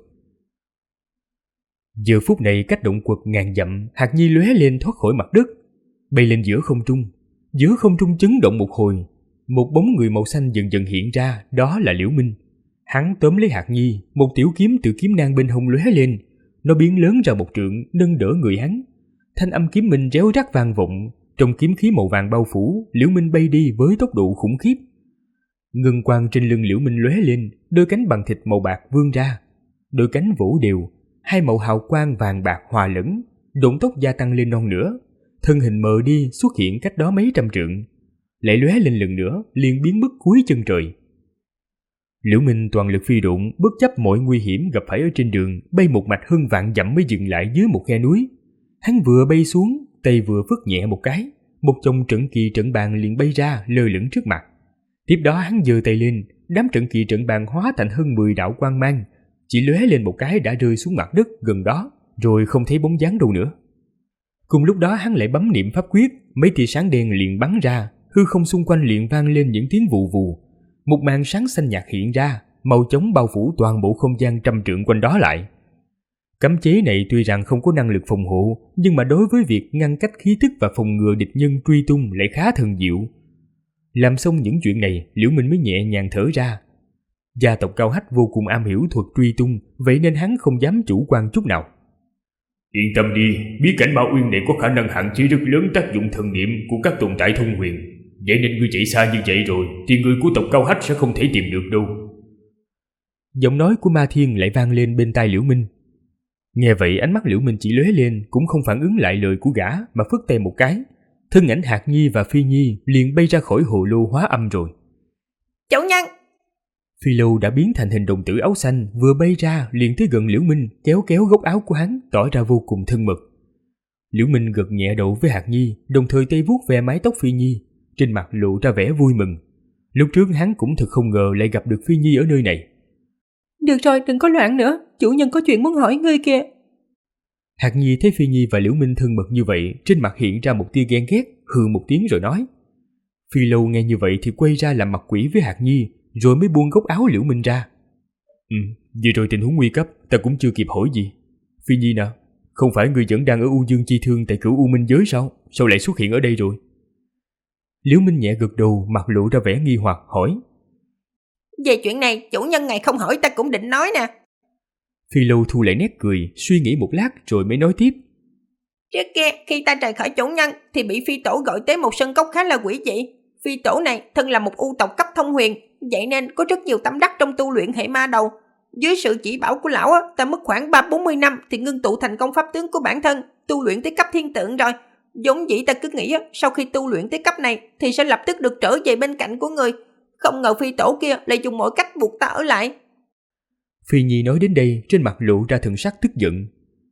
Giờ phút này cách động quật ngàn dặm, Hạc Nhi lóe lên thoát khỏi mặt đất, bay lên giữa không trung. Giữa không trung chấn động một hồi, một bóng người màu xanh dần dần hiện ra, đó là Liễu Minh. Hắn tóm lấy Hạc Nhi, một tiểu kiếm từ kiếm nang bên hông lóe lên, nó biến lớn ra một trượng, nâng đỡ người hắn. Thanh âm kiếm minh réo rắt vang vọng, trong kiếm khí màu vàng bao phủ, Liễu Minh bay đi với tốc độ khủng khiếp. Ngân quang trên lưng Liễu Minh lóe lên, đôi cánh bằng thịt màu bạc vươn ra, đôi cánh vỗ đều, hai màu hào quang vàng bạc hòa lẫn, độn tốc gia tăng lên non nữa, thân hình mờ đi xuất hiện cách đó mấy trăm trượng, lại lóe lên lần nữa, liền biến mất cuối chân trời. Liễu Minh toàn lực phi độn, bất chấp mọi nguy hiểm gặp phải ở trên đường, bay một mạch hơn vạn dặm mới dừng lại dưới một khe núi. Hắn vừa bay xuống, tay vừa phất nhẹ một cái, một chồng trận kỳ trận bàn liền bay ra lơ lửng trước mặt. Tiếp đó hắn giơ tay lên, đám trận kỳ trận bàn hóa thành hơn 10 đạo quang mang, chỉ lóe lên một cái đã rơi xuống mặt đất gần đó, rồi không thấy bóng dáng đâu nữa. Cùng lúc đó hắn lại bấm niệm pháp quyết, mấy tia sáng đen liền bắn ra, hư không xung quanh liền vang lên những tiếng vù vù. Một màn sáng xanh nhạt hiện ra, màu chóng bao phủ toàn bộ không gian trăm trượng quanh đó lại. Cấm chế này tuy rằng không có năng lực phòng hộ, nhưng mà đối với việc ngăn cách khí tức và phòng ngừa địch nhân truy tung lại khá thần diệu. Làm xong những chuyện này, Liễu Minh mới nhẹ nhàng thở ra. Gia tộc Cao Hách vô cùng am hiểu thuật truy tung, vậy nên hắn không dám chủ quan chút nào. Yên tâm đi, bí cảnh Ma Uyên này có khả năng hạn chế rất lớn tác dụng thần niệm của các tồn tại thông huyền. Vậy nên ngươi chạy xa như vậy rồi thì người của tộc Cao Hách sẽ không thể tìm được đâu. Giọng nói của Ma Thiên lại vang lên bên tai Liễu Minh. Nghe vậy ánh mắt Liễu Minh chỉ lóe lên, cũng không phản ứng lại lời của gã mà phất tay một cái. Thân ảnh Hạc Nhi và Phi Nhi liền bay ra khỏi hồ lô hóa âm rồi. Chủ nhân! Phi Lâu đã biến thành hình đồng tử áo xanh, vừa bay ra liền tới gần Liễu Minh, kéo kéo góc áo của hắn, tỏ ra vô cùng thân mật. Liễu Minh gật nhẹ đầu với Hạc Nhi, đồng thời tay vuốt ve mái tóc Phi Nhi, trên mặt lộ ra vẻ vui mừng. Lúc trước hắn cũng thật không ngờ lại gặp được Phi Nhi ở nơi này. Được rồi, đừng có loạn nữa, chủ nhân có chuyện muốn hỏi ngươi kìa. Hạc Nhi thấy Phi Nhi và Liễu Minh thân mật như vậy, trên mặt hiện ra một tia ghen ghét, hừ một tiếng rồi nói. Phi Lâu nghe như vậy thì quay ra làm mặt quỷ với Hạc Nhi, rồi mới buông góc áo Liễu Minh ra. Vừa rồi tình huống nguy cấp, ta cũng chưa kịp hỏi gì. Phi Nhi nào, không phải ngươi vẫn đang ở U Dương Chi Thương tại Cửu U Minh Giới sao? Sao lại xuất hiện ở đây rồi? Liễu Minh nhẹ gật đầu, mặt lộ ra vẻ nghi hoặc hỏi. Về chuyện này, chủ nhân ngài không hỏi ta cũng định nói nè. Phi Lâu thu lại nét cười, suy nghĩ một lát rồi mới nói tiếp. Trước kia, khi ta rời khỏi chủ nhân thì bị Phi Tổ gọi tới một sân cốc khá là quỷ dị. Phi Tổ này thân là một u tộc cấp thông huyền, vậy nên có rất nhiều tâm đắc trong tu luyện hệ ma đầu. Dưới sự chỉ bảo của lão, ta mất khoảng 30-40 năm thì ngưng tụ thành công pháp tướng của bản thân, tu luyện tới cấp thiên tượng rồi. Giống dĩ ta cứ nghĩ sau khi tu luyện tới cấp này thì sẽ lập tức được trở về bên cạnh của người. Không ngờ Phi Tổ kia lại dùng mọi cách buộc ta ở lại. Phi Nhi nói đến đây, trên mặt lộ ra thần sắc tức giận.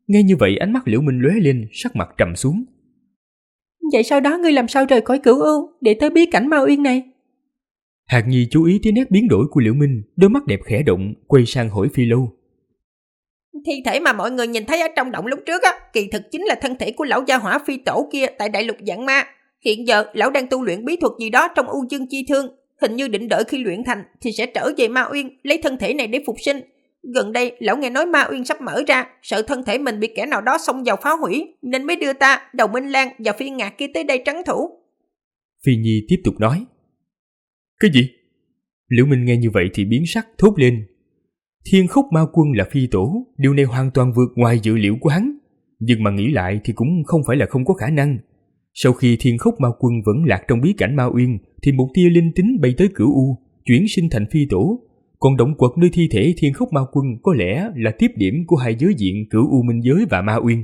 Nghe như vậy ánh mắt Liễu Minh lóe lên, sắc mặt trầm xuống. Vậy sau đó ngươi làm sao rời khỏi Cửu U để tới bí cảnh Ma Uyên này? Hạc Nhi chú ý tới nét biến đổi của Liễu Minh, đôi mắt đẹp khẽ động, quay sang hỏi Phi Lâu. Thi thể mà mọi người nhìn thấy ở trong động lúc trước á, kỳ thực chính là thân thể của lão gia hỏa phi tổ kia tại đại lục Vạn Ma. Hiện giờ lão đang tu luyện bí thuật gì đó trong U Dương Chi Thương, hình như định đợi khi luyện thành thì sẽ trở về Ma Uyên lấy thân thể này để phục sinh. Gần đây lão nghe nói Ma Uyên sắp mở ra, sợ thân thể mình bị kẻ nào đó xông vào phá hủy, nên mới đưa ta, Đầu Minh Lan và Phi Ngạc kia tới đây trấn thủ. Phi Nhi tiếp tục nói. Cái gì? Liễu Minh nghe như vậy thì biến sắc thốt lên. Thiên Khốc Ma Quân là phi tổ, điều này hoàn toàn vượt ngoài dự liệu của hắn. Nhưng mà nghĩ lại thì cũng không phải là không có khả năng. Sau khi Thiên Khốc Ma Quân vẫn lạc trong bí cảnh Ma Uyên, thì một tia linh tính bay tới Cửu U, chuyển sinh thành phi tổ. Còn động quật nơi thi thể Thiên Khốc Ma Quân có lẽ là tiếp điểm của hai giới diện Cửu U Minh Giới và Ma Uyên.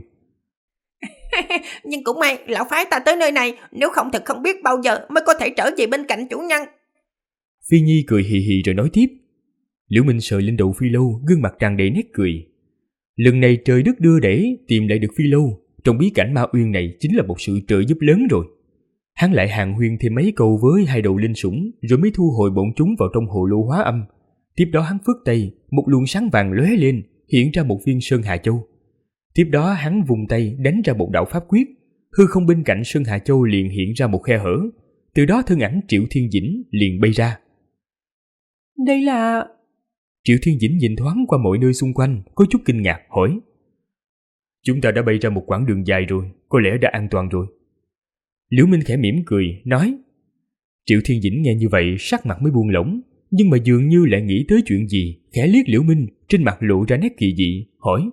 Nhưng cũng may lão phái ta tới nơi này, nếu không thật không biết bao giờ mới có thể trở về bên cạnh chủ nhân. Phi Nhi cười hì hì rồi nói tiếp. Liễu Minh sờ lên đầu Phi Lâu, gương mặt tràn đầy nét cười. Lần này trời đất đưa đẩy tìm lại được Phi Lâu, trong bí cảnh Ma Uyên này chính là một sự trợ giúp lớn rồi. Hắn lại hàn huyên thêm mấy câu với hai đầu linh sủng, rồi mới thu hồi bọn chúng vào trong hồ lô hóa âm. Tiếp đó hắn phất tay, một luồng sáng vàng lóe lên, hiện ra một viên Sơn Hà Châu. Tiếp đó hắn vùng tay đánh ra một đạo pháp quyết, hư không bên cạnh Sơn Hà Châu liền hiện ra một khe hở. Từ đó thân ảnh Triệu Thiên Dĩnh liền bay ra. Đây là... Triệu Thiên Dĩnh nhìn thoáng qua mọi nơi xung quanh, có chút kinh ngạc hỏi. Chúng ta đã bay ra một quãng đường dài rồi, có lẽ đã an toàn rồi. Liễu Minh khẽ mỉm cười, nói. Triệu Thiên Dĩnh nghe như vậy sắc mặt mới buông lỏng, nhưng mà dường như lại nghĩ tới chuyện gì, khẽ liếc Liễu Minh, trên mặt lộ ra nét kỳ dị, hỏi.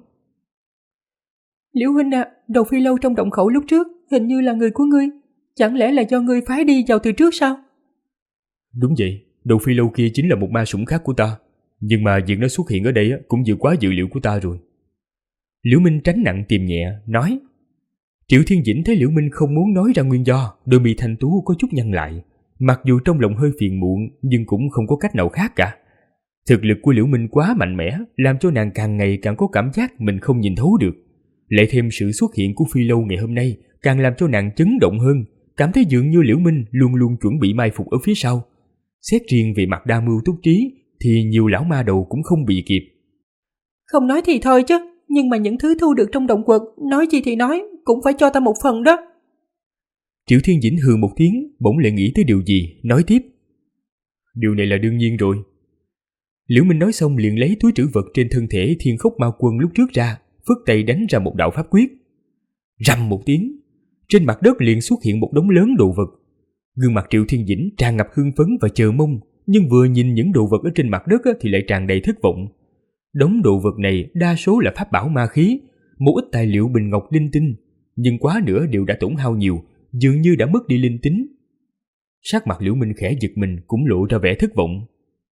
Liễu huynh à, đầu Phi Lâu trong động khẩu lúc trước hình như là người của ngươi, chẳng lẽ là do ngươi phái đi vào từ trước sao? Đúng vậy, đầu Phi Lâu kia chính là một ma sủng khác của ta, nhưng mà việc nó xuất hiện ở đây cũng vượt quá dự liệu của ta rồi. Liễu Minh tránh nặng tìm nhẹ, nói. Triệu Thiên Dĩnh thấy Liễu Minh không muốn nói ra nguyên do, đôi mi thanh tú có chút nhăn lại, mặc dù trong lòng hơi phiền muộn nhưng cũng không có cách nào khác cả. Thực lực của Liễu Minh quá mạnh mẽ, làm cho nàng càng ngày càng có cảm giác mình không nhìn thấu được. Lại thêm sự xuất hiện của Phi Lâu ngày hôm nay càng làm cho nàng chấn động hơn, cảm thấy dường như Liễu Minh luôn luôn chuẩn bị mai phục ở phía sau. Xét riêng về mặt đa mưu túc trí thì nhiều lão ma đầu cũng không bị kịp. Không nói thì thôi chứ, nhưng mà những thứ thu được trong động quật, nói gì thì nói, cũng phải cho ta một phần đó. Triệu Thiên Dĩnh hừ một tiếng, bỗng lại nghĩ tới điều gì, nói tiếp. Điều này là đương nhiên rồi. Liễu Minh nói xong liền lấy túi trữ vật trên thân thể Thiên Khốc Ma Quân lúc trước ra, phất tay đánh ra một đạo pháp quyết. Rầm một tiếng, trên mặt đất liền xuất hiện một đống lớn đồ vật. Gương mặt Triệu Thiên Dĩnh tràn ngập hưng phấn và chờ mong, nhưng vừa nhìn những đồ vật ở trên mặt đất thì lại tràn đầy thất vọng. Đống đồ vật này đa số là pháp bảo ma khí, một ít tài liệu bình ngọc linh tinh, nhưng quá nữa đều đã tổn hao nhiều, dường như đã mất đi linh tính. Sắc mặt Liễu Minh khẽ giật mình, cũng lộ ra vẻ thất vọng.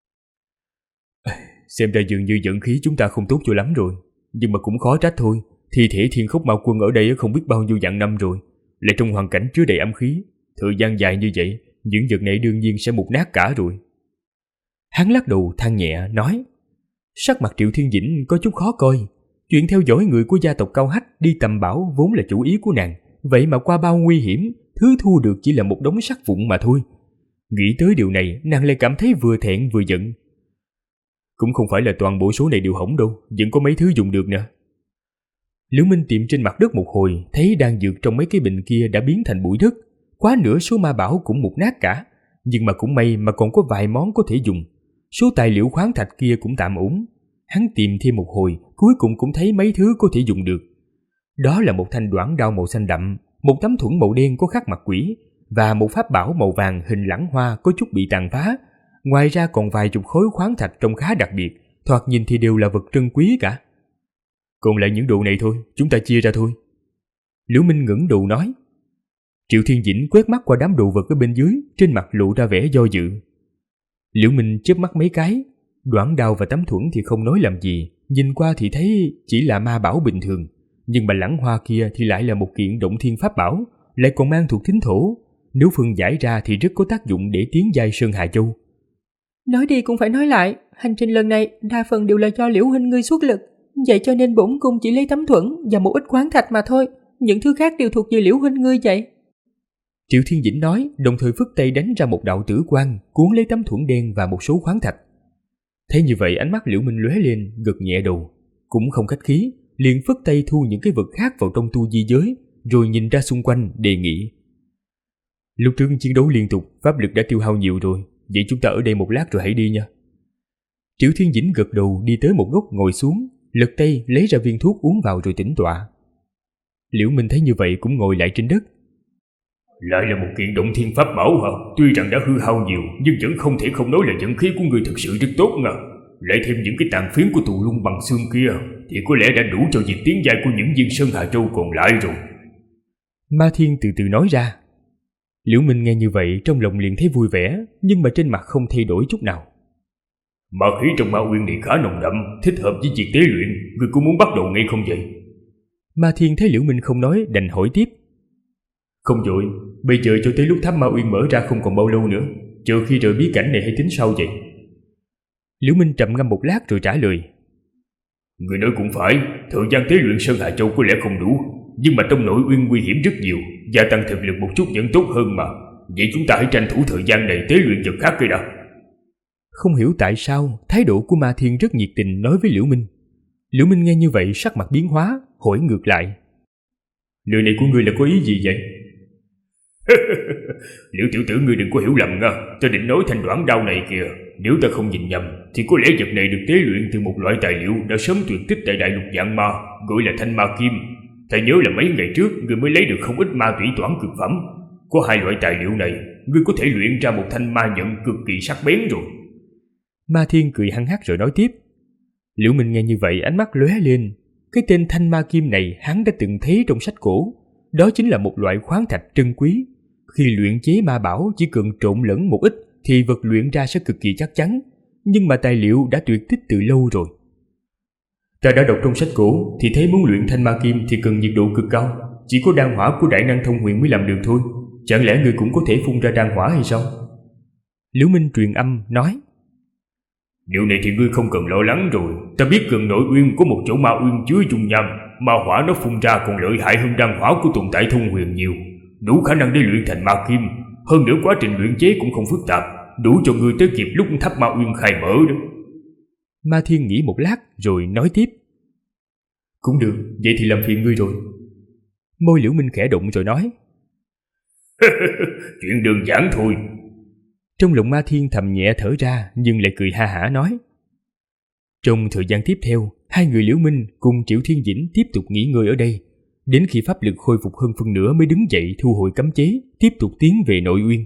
Xem ra dường như vận khí chúng ta không tốt cho lắm rồi, nhưng mà cũng khó trách thôi. Thi thể Thiên Khốc Ma Quân ở đây không biết bao nhiêu vạn năm rồi, lại trong hoàn cảnh chứa đầy âm khí, thời gian dài như vậy, những vật này đương nhiên sẽ mục nát cả rồi. Hắn lắc đầu than nhẹ, nói. Sắc mặt Triệu Thiên Dĩnh có chút khó coi. Chuyện theo dõi người của gia tộc Cao Hách đi tầm bảo vốn là chủ ý của nàng, vậy mà qua bao nguy hiểm, thứ thu được chỉ là một đống sắt vụn mà thôi. Nghĩ tới điều này, nàng lại cảm thấy vừa thẹn vừa giận. Cũng không phải là toàn bộ số này đều hỏng đâu, vẫn có mấy thứ dùng được nè. Liễu Minh tìm trên mặt đất một hồi, thấy đan dược trong mấy cái bình kia đã biến thành bụi đất, quá nửa số ma bảo cũng mục nát cả, nhưng mà cũng may mà còn có vài món có thể dùng. Số tài liệu khoáng thạch kia cũng tạm ổn. Hắn tìm thêm một hồi, cuối cùng cũng thấy mấy thứ có thể dùng được. Đó là một thanh đoản đao màu xanh đậm, một tấm thuẫn màu đen có khắc mặt quỷ, và một pháp bảo màu vàng hình lãng hoa có chút bị tàn phá. Ngoài ra còn vài chục khối khoáng thạch trông khá đặc biệt, thoạt nhìn thì đều là vật trân quý cả. Còn lại những đồ này thôi, chúng ta chia ra thôi. Liễu Minh ngẩng đầu nói. Triệu Thiên Dĩnh quét mắt qua đám đồ vật ở bên dưới, trên mặt lộ ra vẻ do dự. Liễu Minh chớp mắt mấy cái, đoản đao và tấm thuẫn thì không nói làm gì, nhìn qua thì thấy chỉ là ma bảo bình thường, nhưng mà lãng hoa kia thì lại là một kiện động thiên pháp bảo, lại còn mang thuộc thính thổ, nếu phân giải ra thì rất có tác dụng để tiến giai Sơn Hà Châu. Nói đi cũng phải nói lại, hành trình lần này đa phần đều là do Liễu huynh ngươi xuất lực, vậy cho nên bổn cung chỉ lấy tấm thuẫn và một ít khoáng thạch mà thôi, những thứ khác đều thuộc về Liễu huynh ngươi vậy. Triệu Thiên Dĩnh nói, đồng thời phất tay đánh ra một đạo tử quang, cuốn lấy tấm thuẫn đen và một số khoáng thạch. Thấy như vậy, ánh mắt Liễu Minh lóe lên, gật nhẹ đầu, cũng không khách khí, liền phất tay thu những cái vật khác vào trong tu di giới, rồi nhìn ra xung quanh đề nghị. Lúc trước chiến đấu liên tục, pháp lực đã tiêu hao nhiều rồi, vậy chúng ta ở đây một lát rồi hãy đi nha. Triệu Thiên Dĩnh gật đầu, đi tới một góc ngồi xuống, lật tay lấy ra viên thuốc uống vào rồi tĩnh tọa. Liễu Minh thấy như vậy cũng ngồi lại trên đất. Lại là một kiện động thiên pháp bảo hả? Tuy rằng đã hư hao nhiều, nhưng vẫn không thể không nói là vận khí của người thực sự rất tốt nha. Lại thêm những cái tàn phiến của tù lung bằng xương kia, thì có lẽ đã đủ cho việc tiến giai của những viên Sơn Hà Châu còn lại rồi. Ma Thiên từ từ nói ra. Liễu Minh nghe như vậy trong lòng liền thấy vui vẻ, nhưng mà trên mặt không thay đổi chút nào. Ma khí trong Ma Uyên này khá nồng đậm, thích hợp với việc tế luyện, người có muốn bắt đầu ngay không vậy? Ma Thiên thấy Liễu Minh không nói, đành hỏi tiếp. Không vội, bây giờ cho tới lúc tháp Ma Uyên mở ra không còn bao lâu nữa, chờ khi rời bí cảnh này hay tính sau vậy? Liễu Minh trầm ngâm một lát rồi trả lời. Người nói cũng phải, thời gian tế luyện Sơn Hà Châu có lẽ không đủ, nhưng mà trong nội uyên nguy hiểm rất nhiều, gia tăng thực lực một chút vẫn tốt hơn mà. Vậy chúng ta hãy tranh thủ thời gian này tế luyện vật khác cái đã. Không hiểu tại sao thái độ của Ma Thiên rất nhiệt tình nói với Liễu Minh. Liễu Minh nghe như vậy sắc mặt biến hóa, hỏi ngược lại. Lời này của ngươi là có ý gì vậy? Liễu tiểu tử ngươi đừng có hiểu lầm nha, ta định nói thanh đoạn đao này kìa. Nếu ta không nhìn nhầm thì có lẽ vật này được tế luyện từ một loại tài liệu đã sớm tuyệt tích tại đại lục Vạn Ma, gọi là thanh ma kim. Ta nhớ là mấy ngày trước ngươi mới lấy được không ít ma tủy toản cực phẩm. Có hai loại tài liệu này, ngươi có thể luyện ra một thanh ma nhận cực kỳ sắc bén rồi. Ma Thiên cười hăng hắc rồi nói tiếp. Liễu Minh nghe như vậy ánh mắt lóe lên. Cái tên thanh ma kim này hắn đã từng thấy trong sách cổ. Đó chính là một loại khoáng thạch trân quý. Khi luyện chế ma bảo chỉ cần trộn lẫn một ít thì vật luyện ra sẽ cực kỳ chắc chắn. Nhưng mà tài liệu đã tuyệt tích từ lâu rồi. Ta đã đọc trong sách cổ thì thấy muốn luyện thanh ma kim thì cần nhiệt độ cực cao. Chỉ có đan hỏa của đại năng thông huyền mới làm được thôi. Chẳng lẽ ngươi cũng có thể phun ra đan hỏa hay sao? Liễu Minh truyền âm nói. Điều này thì ngươi không cần lo lắng rồi. Ta biết gần nội uyên có một chỗ ma uyên chứa dung nham, ma hỏa nó phun ra còn lợi hại hơn đan hỏa của tồn tại thông huyền nhiều, đủ khả năng để luyện thành ma kim. Hơn nữa quá trình luyện chế cũng không phức tạp, đủ cho ngươi tới kịp lúc tháp ma uyên khai mở đó. Ma Thiên nghĩ một lát rồi nói tiếp. Cũng được, vậy thì làm phiền ngươi rồi. Môi Liễu Minh khẽ động rồi nói. Chuyện đơn giản thôi. Trong lòng Ma Thiên thầm nhẹ thở ra, nhưng lại cười ha hả nói. Trong thời gian tiếp theo, hai người Liễu Minh cùng Triệu Thiên Dĩnh tiếp tục nghỉ ngơi ở đây, đến khi pháp lực khôi phục hơn phân nửa mới đứng dậy thu hồi cấm chế, tiếp tục tiến về nội uyên.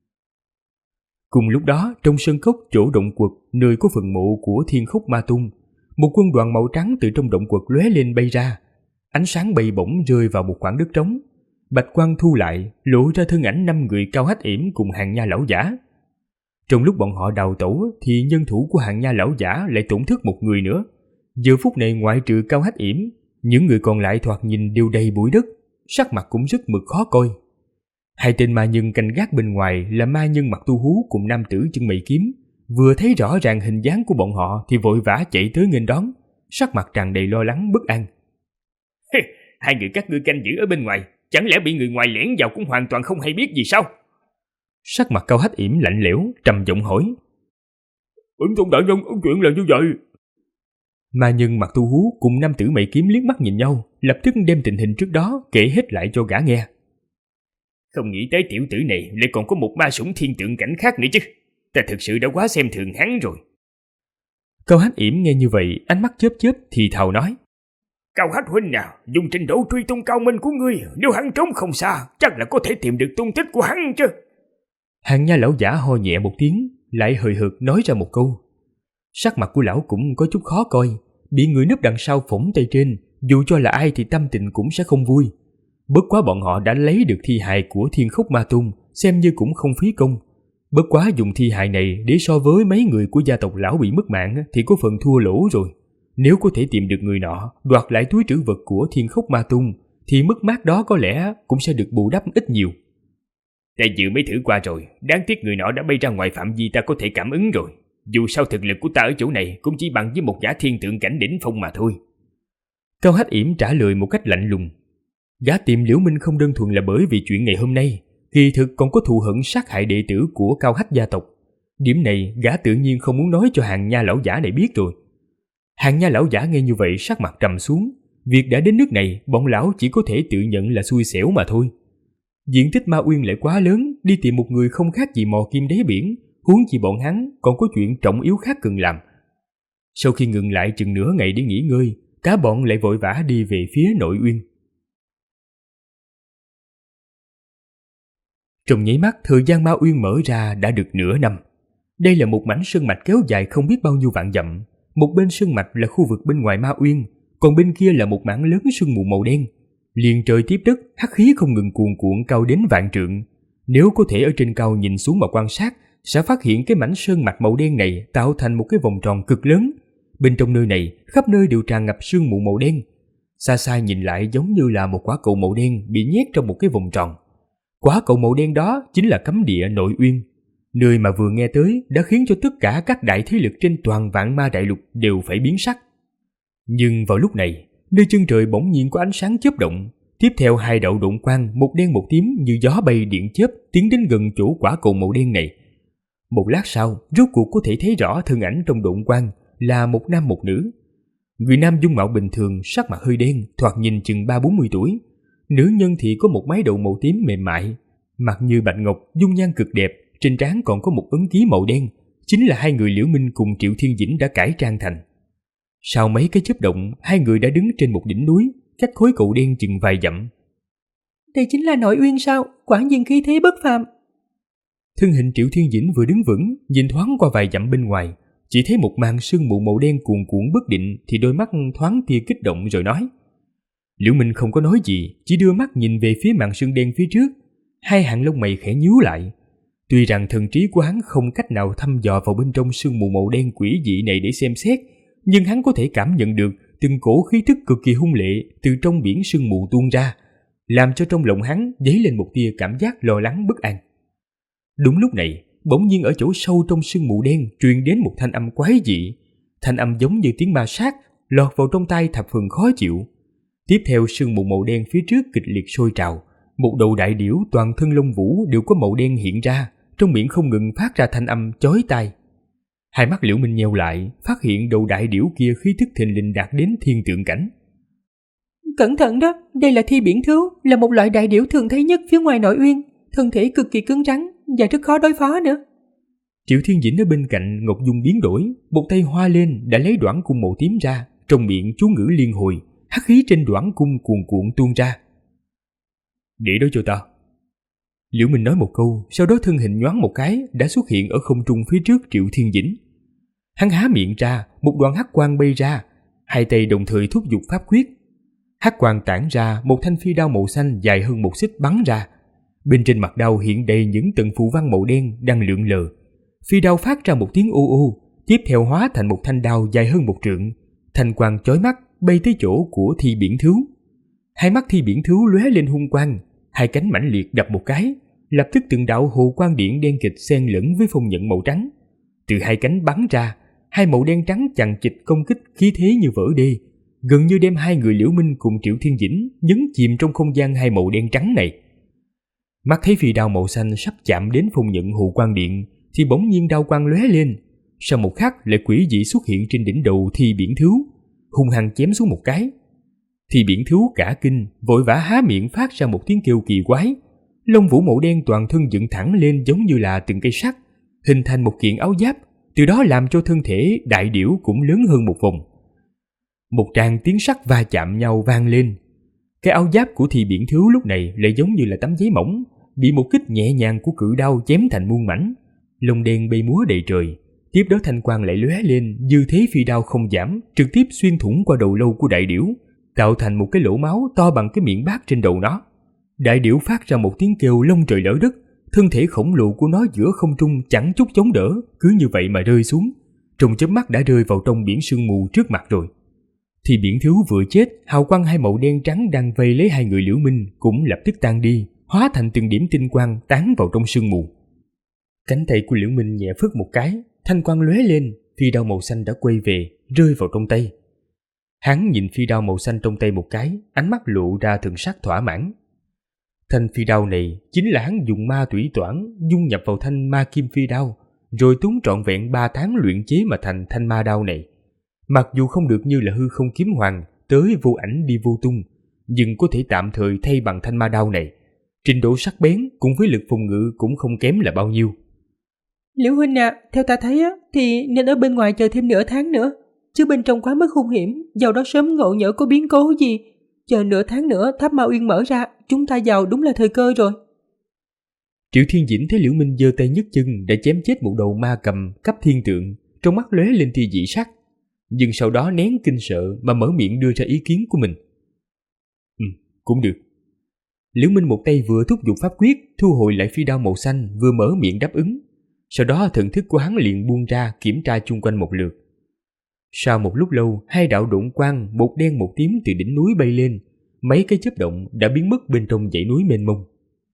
Cùng lúc đó, trong sơn cốc chỗ động quật nơi có phần mộ của Thiên Khốc Ma Tung, một quân đoàn màu trắng từ trong động quật lóe lên bay ra, ánh sáng bay bổng rơi vào một khoảng đất trống. Bạch quang thu lại, lộ ra thân ảnh 5 người cao hách yểm cùng Hàng Nha lão giả. Trong lúc bọn họ đào tẩu thì nhân thủ của Hàng Nha lão giả lại tổn thất một người nữa. Giờ phút này ngoại trừ Cao Hách yểm, những người còn lại thoạt nhìn đều đầy bụi đất, sắc mặt cũng rất mực khó coi. Hai tên ma nhân canh gác bên ngoài là ma nhân mặt tu hú cùng nam tử chân mày kiếm, vừa thấy rõ ràng hình dáng của bọn họ thì vội vã chạy tới nghênh đón, sắc mặt tràn đầy lo lắng bất an. Hai người các ngươi canh giữ ở bên ngoài, chẳng lẽ bị người ngoài lẻn vào cũng hoàn toàn không hay biết gì sao? Sắc mặt Cao Hách yểm lạnh lẽo, trầm giọng hỏi. Bổn tôn đại nhân, chuyện là như vậy. Ma nhân mặt tu hú cùng nam tử mày kiếm liếc mắt nhìn nhau, lập tức đem tình hình trước đó kể hết lại cho gã nghe. Không nghĩ tới tiểu tử này lại còn có một ma sủng thiên tượng cảnh khác nữa chứ. Ta thực sự đã quá xem thường hắn rồi. Cao Hách yểm nghe như vậy, ánh mắt chớp chớp thì thào nói. Cao Hách huynh nào, dùng trình độ truy tung cao minh của ngươi, nếu hắn trốn không xa, chắc là có thể tìm được tung tích của hắn chứ. Hàng Nha lão giả ho nhẹ một tiếng, lại hời hợt nói ra một câu. Sắc mặt của lão cũng có chút khó coi, bị người núp đằng sau phỏng tay trên, dù cho là ai thì tâm tình cũng sẽ không vui. Bất quá bọn họ đã lấy được thi hài của Thiên Khốc Ma Tung, xem như cũng không phí công. Bất quá dùng thi hài này để so với mấy người của gia tộc lão bị mất mạng thì có phần thua lỗ rồi. Nếu có thể tìm được người nọ, đoạt lại túi trữ vật của Thiên Khốc Ma Tung, thì mất mát đó có lẽ cũng sẽ được bù đắp ít nhiều. Ta vừa mới thử qua rồi, đáng tiếc người nọ đã bay ra ngoài phạm vi ta có thể cảm ứng rồi. Dù sao thực lực của ta ở chỗ này cũng chỉ bằng với một gã thiên tượng cảnh đỉnh phong mà thôi. Cao Hách Yểm trả lời một cách lạnh lùng. Gã tìm Liễu Minh không đơn thuần là bởi vì chuyện ngày hôm nay, kỳ thực còn có thù hận sát hại đệ tử của Cao Hách gia tộc. Điểm này gã tự nhiên không muốn nói cho Hàng Nha lão giả này biết rồi. Hàng Nha lão giả nghe như vậy sắc mặt trầm xuống. Việc đã đến nước này, bọn lão chỉ có thể tự nhận là xui xẻo mà thôi. Diện tích Ma Uyên lại quá lớn, đi tìm một người không khác gì mò kim đáy biển, huống chi bọn hắn còn có chuyện trọng yếu khác cần làm. Sau khi ngừng lại chừng nửa ngày để nghỉ ngơi, cả bọn lại vội vã đi về phía nội uyên. Trong nháy mắt, thời gian Ma Uyên mở ra đã được nửa năm. Đây là một mảnh sơn mạch kéo dài không biết bao nhiêu vạn dặm. Một bên sơn mạch là khu vực bên ngoài Ma Uyên, còn bên kia là một mảng lớn sương mù màu đen. Liền trời tiếp đất, hắc khí không ngừng cuồn cuộn cao đến vạn trượng. Nếu có thể ở trên cao nhìn xuống mà quan sát, sẽ phát hiện cái mảnh sơn mạch màu đen này tạo thành một cái vòng tròn cực lớn. Bên trong nơi này, khắp nơi đều tràn ngập sương mù màu đen. Xa xa nhìn lại giống như là một quả cầu màu đen bị nhét trong một cái vòng tròn. Quả cầu màu đen đó chính là cấm địa nội uyên. Nơi mà vừa nghe tới đã khiến cho tất cả các đại thế lực trên toàn vạn ma đại lục đều phải biến sắc. Nhưng vào lúc này, nơi chân trời bỗng nhiên có ánh sáng chớp động. Tiếp theo hai đạo độn quang, một đen một tím như gió bay điện chớp tiến đến gần chỗ quả cầu màu đen này. Một lát sau, rốt cuộc có thể thấy rõ thân ảnh trong độn quang là một nam một nữ. Người nam dung mạo bình thường, sắc mặt hơi đen, thoạt nhìn chừng 30-40 tuổi. Nữ nhân thì có một mái đầu màu tím mềm mại, mặt như bạch ngọc, dung nhan cực đẹp, trên trán còn có một ấn ký màu đen, chính là hai người Liễu Minh cùng Triệu Thiên Dĩnh đã cải trang thành. Sau mấy cái chớp động, hai người đã đứng trên một đỉnh núi, cách khối cầu đen chừng vài dặm. Đây chính là nội uyên sao? Quả nhiên khí thế bất phàm. Thân hình Triệu Thiên Dĩnh vừa đứng vững, nhìn thoáng qua vài dặm bên ngoài, chỉ thấy một màn sương mù màu đen cuồn cuộn bất định, thì đôi mắt thoáng tia kích động rồi nói. Liễu Minh không có nói gì, chỉ đưa mắt nhìn về phía màn sương đen phía trước. Hai hàng lông mày khẽ nhíu lại. Tuy rằng thần trí của hắn không cách nào thăm dò vào bên trong sương mù màu đen quỷ dị này để xem xét, nhưng hắn có thể cảm nhận được từng cổ khí tức cực kỳ hung lệ từ trong biển sương mù tuôn ra, làm cho trong lòng hắn dấy lên một tia cảm giác lo lắng bất an. Đúng lúc này, bỗng nhiên ở chỗ sâu trong sương mù đen truyền đến một thanh âm quái dị. Thanh âm giống như tiếng ma sát, lọt vào trong tai thập phần khó chịu. Tiếp theo, sương mù màu đen phía trước kịch liệt sôi trào, một đầu đại điểu toàn thân lông vũ đều có màu đen hiện ra, trong miệng không ngừng phát ra thanh âm chói tai. Hai mắt Liễu Minh nheo lại, phát hiện đầu đại điểu kia khí tức thình lình đạt đến thiên tượng cảnh. Cẩn thận đó, đây là thi biển thú, là một loại đại điểu thường thấy nhất phía ngoài nội uyên, thân thể cực kỳ cứng rắn và rất khó đối phó nữa. Triệu Thiên Dĩnh ở bên cạnh Ngọc Dung biến đổi, một tay hoa lên đã lấy đoản cung màu tím ra, trong miệng chú ngữ liên hồi, hắc khí trên đoản cung cuồn cuộn tuôn ra. Để đó cho ta. Liễu Minh nói một câu, sau đó thân hình nhoáng một cái đã xuất hiện ở không trung phía trước Triệu Thiên Dĩnh. Hắn há miệng ra, một đoàn hắc quang bay ra, hai tay đồng thời thúc giục pháp quyết. Hắc quang tản ra, một thanh phi đao màu xanh dài hơn một xích bắn ra. Bên trên mặt đao hiện đầy những tầng phù văn màu đen đang lượn lờ. Phi đao phát ra một tiếng ô ô, tiếp theo hóa thành một thanh đao dài hơn một trượng. Thanh quang chói mắt bay tới chỗ của thi biển thú. Hai mắt thi biển thú lóe lên hung quang, hai cánh mãnh liệt đập một cái, lập tức từng đạo hồ quang điện đen kịch xen lẫn với phong nhận màu trắng. Từ hai cánh bắn ra, hai màu đen trắng chằng chịt công kích, khí thế như vỡ đê, gần như đem hai người Liễu Minh cùng Triệu Thiên Dĩnh nhấn chìm trong không gian hai màu đen trắng này. Mắt thấy phi đao màu xanh sắp chạm đến phong nhận hồ quang điện, thì bỗng nhiên đao quang lóe lên, sau một khắc lại quỷ dị xuất hiện trên đỉnh đầu thi biển thú, hung hăng chém xuống một cái. Thi biển thú cả kinh, vội vã há miệng phát ra một tiếng kêu kỳ quái. Lông vũ màu đen toàn thân dựng thẳng lên giống như là từng cây sắt, hình thành một kiện áo giáp, từ đó làm cho thân thể đại điểu cũng lớn hơn một vòng. Một tràng tiếng sắt va chạm nhau vang lên. Cái áo giáp của thi biển thú lúc này lại giống như là tấm giấy mỏng, bị một kích nhẹ nhàng của cự đao chém thành muôn mảnh. Lông đen bay múa đầy trời, tiếp đó thanh quang lại lóe lên, dư thế phi đao không giảm, trực tiếp xuyên thủng qua đầu lâu của đại điểu, tạo thành một cái lỗ máu to bằng cái miệng bát trên đầu nó. Đại điểu phát ra một tiếng kêu lông trời lở đất, thân thể khổng lồ của nó giữa không trung chẳng chút chống đỡ, cứ như vậy mà rơi xuống, trong chớp mắt đã rơi vào trong biển sương mù trước mặt rồi. Thì biển thú vừa chết, hào quang hai màu đen trắng đang vây lấy hai người Liễu Minh cũng lập tức tan đi, hóa thành từng điểm tinh quang tán vào trong sương mù. Cánh tay của Liễu Minh nhẹ phất một cái, thanh quang lóe lên, phi đao màu xanh đã quay về, rơi vào trong tay. Hắn nhìn phi đao màu xanh trong tay một cái, ánh mắt lộ ra thần sắc thỏa mãn. Thanh phi đao này chính là hắn dùng ma thủy toản dung nhập vào thanh ma kim phi đao, rồi tốn trọn vẹn 3 tháng luyện chế mà thành thanh ma đao này. Mặc dù không được như là hư không kiếm hoàng, tới vô ảnh đi vô tung, nhưng có thể tạm thời thay bằng thanh ma đao này. Trình độ sắc bén cùng với lực phòng ngự cũng không kém là bao nhiêu. Liễu huynh à, theo ta thấy á, thì nên ở bên ngoài chờ thêm nửa tháng nữa, chứ bên trong quá mức hung hiểm, vào đó sớm ngộ nhỡ có biến cố gì. Chờ nửa tháng nữa tháp Ma Uyên mở ra, chúng ta vào đúng là thời cơ rồi. Triệu Thiên Dĩnh thấy Liễu Minh giơ tay nhấc chân đã chém chết một đầu ma cầm cấp thiên tượng, trong mắt lóe lên tia dị sắc, nhưng sau đó nén kinh sợ mà mở miệng đưa ra ý kiến của mình. Cũng được. Liễu Minh một tay vừa thúc giục pháp quyết thu hồi lại phi đao màu xanh, vừa mở miệng đáp ứng. Sau đó thần thức của hắn liền buông ra kiểm tra chung quanh một lượt. Sau một lúc lâu, 2 đạo độn quang, một đen một tím từ đỉnh núi bay lên, mấy cái chớp động đã biến mất bên trong dãy núi mênh mông.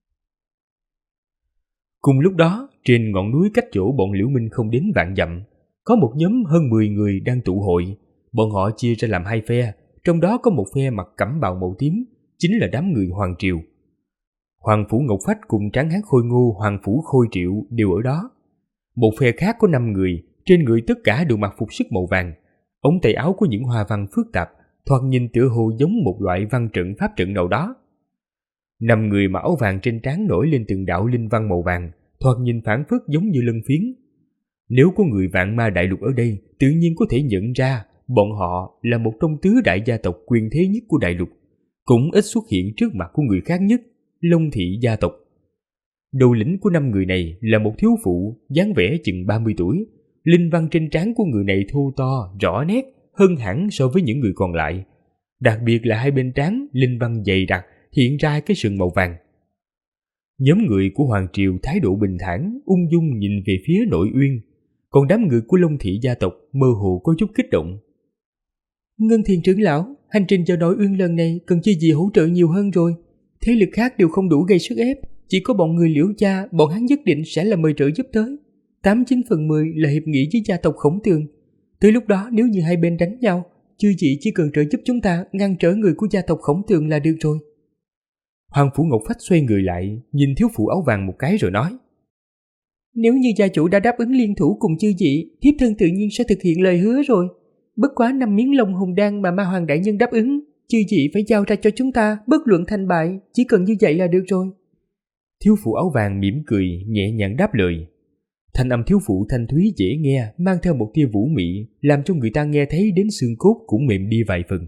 Cùng lúc đó, trên ngọn núi cách chỗ bọn Liễu Minh không đến vạn dặm, có một nhóm hơn 10 người đang tụ hội. Bọn họ chia ra làm 2 phe, trong đó có một phe mặc cẩm bào màu tím, chính là đám người Hoàng Triều. Hoàng Phủ Ngọc Phách cùng Tráng Hán Khôi Ngô Hoàng Phủ Khôi Triệu đều ở đó. Một phe khác có 5 người, trên người tất cả đều mặc phục sức màu vàng, ống tay áo có những hoa văn phức tạp, thoạt nhìn tựa hồ giống một loại văn trận pháp trận nào đó. 5 người mặc áo vàng trên trán nổi lên từng đạo linh văn màu vàng, thoạt nhìn phảng phất giống như lân phiến. Nếu có người Vạn Ma Đại Lục ở đây, tự nhiên có thể nhận ra bọn họ là một trong tứ đại gia tộc quyền thế nhất của đại lục, cũng ít xuất hiện trước mặt của người khác nhất, Long Thị gia tộc. Đầu lĩnh của 5 người này là một thiếu phụ, dáng vẻ chừng 30 tuổi. Linh văn trên trán của người này thô to, rõ nét hơn hẳn so với những người còn lại. Đặc biệt là 2 bên trán linh văn dày đặc, hiện ra cái sừng màu vàng. Nhóm người của Hoàng Triều thái độ bình thản, ung dung nhìn về phía Nội Uyên, còn đám người của Long Thị gia tộc mơ hồ có chút kích động. Ngân Thiền trưởng lão, hành trình vào Nội Uyên lần này cần chi gì hỗ trợ nhiều hơn rồi. Thế lực khác đều không đủ gây sức ép, chỉ có bọn người Liễu gia, bọn hắn nhất định sẽ là mời trợ giúp tới. 89 phần 10 là hiệp nghị với gia tộc Khổng Tường. Tới lúc đó nếu như hai bên đánh nhau, chư vị chỉ cần trợ giúp chúng ta ngăn trở người của gia tộc Khổng Tường là được rồi. Hoàng Phủ Ngọc Phách xoay người lại, nhìn thiếu phụ áo vàng một cái rồi nói: Nếu như gia chủ đã đáp ứng liên thủ cùng chư vị, thiếp thân tự nhiên sẽ thực hiện lời hứa rồi. Bất quá 5 miếng Long Hồn Đan mà Ma Hoàng đại nhân đáp ứng, chư vị phải giao ra cho chúng ta, bất luận thành bại, chỉ cần như vậy là được rồi. Thiếu phụ áo vàng mỉm cười, nhẹ nhàng đáp lời. Thanh âm thiếu phụ thanh thúy dễ nghe, mang theo một tia vũ mị, làm cho người ta nghe thấy đến xương cốt cũng mềm đi vài phần.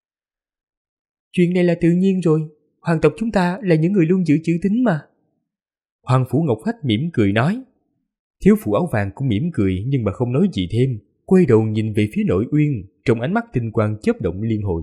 Chuyện này là tự nhiên rồi, hoàng tộc chúng ta là những người luôn giữ chữ tín mà. Hoàng Phủ Ngọc Phách mỉm cười nói. Thiếu phụ áo vàng cũng mỉm cười nhưng mà không nói gì thêm, quay đầu nhìn về phía Nội Uyên, trong ánh mắt tinh quang chớp động liên hồi.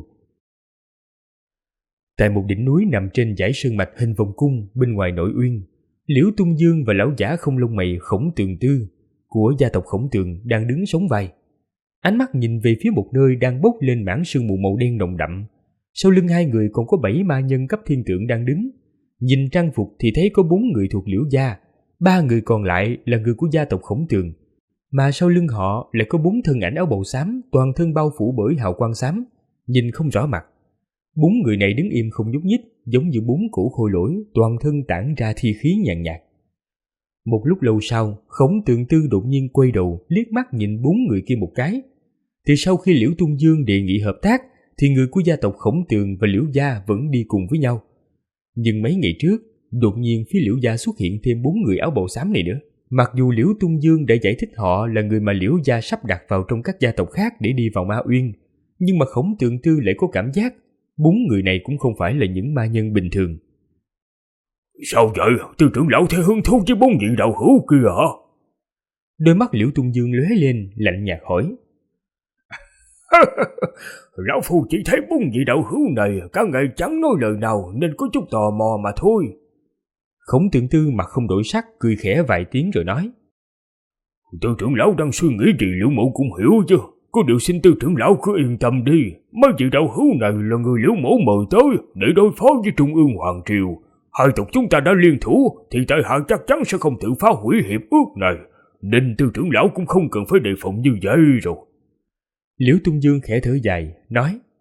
Tại một đỉnh núi nằm trên dãy sơn mạch hình vòng cung bên ngoài Nội Uyên, Liễu Tung Dương và lão giả không lông mày Khổng Tường Tư của gia tộc Khổng Tường đang đứng sóng vai. Ánh mắt nhìn về phía một nơi đang bốc lên mảng sương mù màu đen nồng đậm. Sau lưng 2 người còn có 7 ma nhân cấp thiên tượng đang đứng. Nhìn trang phục thì thấy có 4 người thuộc Liễu gia, 3 người còn lại là người của gia tộc Khổng Tường. Mà sau lưng họ lại có 4 thân ảnh áo bào xám, toàn thân bao phủ bởi hào quang xám, nhìn không rõ mặt. 4 người này đứng im không nhúc nhích, giống như 4 cổ khôi lỗi, toàn thân tản ra thi khí nhàn nhạt. Một lúc lâu sau, Khổng Tường Tư đột nhiên quay đầu, liếc mắt nhìn 4 người kia một cái. Thì sau khi Liễu Tung Dương đề nghị hợp tác, thì người của gia tộc Khổng Tường và Liễu gia vẫn đi cùng với nhau. Nhưng mấy ngày trước, đột nhiên phía Liễu gia xuất hiện thêm 4 người áo bào xám này nữa. Mặc dù Liễu Tung Dương đã giải thích họ là người mà Liễu gia sắp đặt vào trong các gia tộc khác để đi vào Ma Uyên, nhưng mà Khổng Tường Tư lại có cảm giác 4 người này cũng không phải là những ma nhân bình thường. Sao vậy? Tư trưởng lão thấy hứng thú với 4 vị đạo hữu kia hả? Đôi mắt Liễu Tung Dương lóe lên, lạnh nhạt hỏi. Lão phu chỉ thấy 4 vị đạo hữu này cả ngày chẳng nói lời nào nên có chút tò mò mà thôi. Khổng Tường Tư mặt không đổi sắc, cười khẽ vài tiếng rồi nói. Tư trưởng lão đang suy nghĩ gì Liễu mẫu cũng hiểu chứ. Có điều xin tư trưởng lão cứ yên tâm đi. Mấy vị đạo hữu này là người Liễu mẫu mời tới để đối phó với Trung ương Hoàng Triều. 2 tộc chúng ta đã liên thủ thì tại hạ chắc chắn sẽ không tự phá hủy hiệp ước này. Nên tư trưởng lão cũng không cần phải đề phòng như vậy rồi. Liễu Tung Dương khẽ thở dài, nói.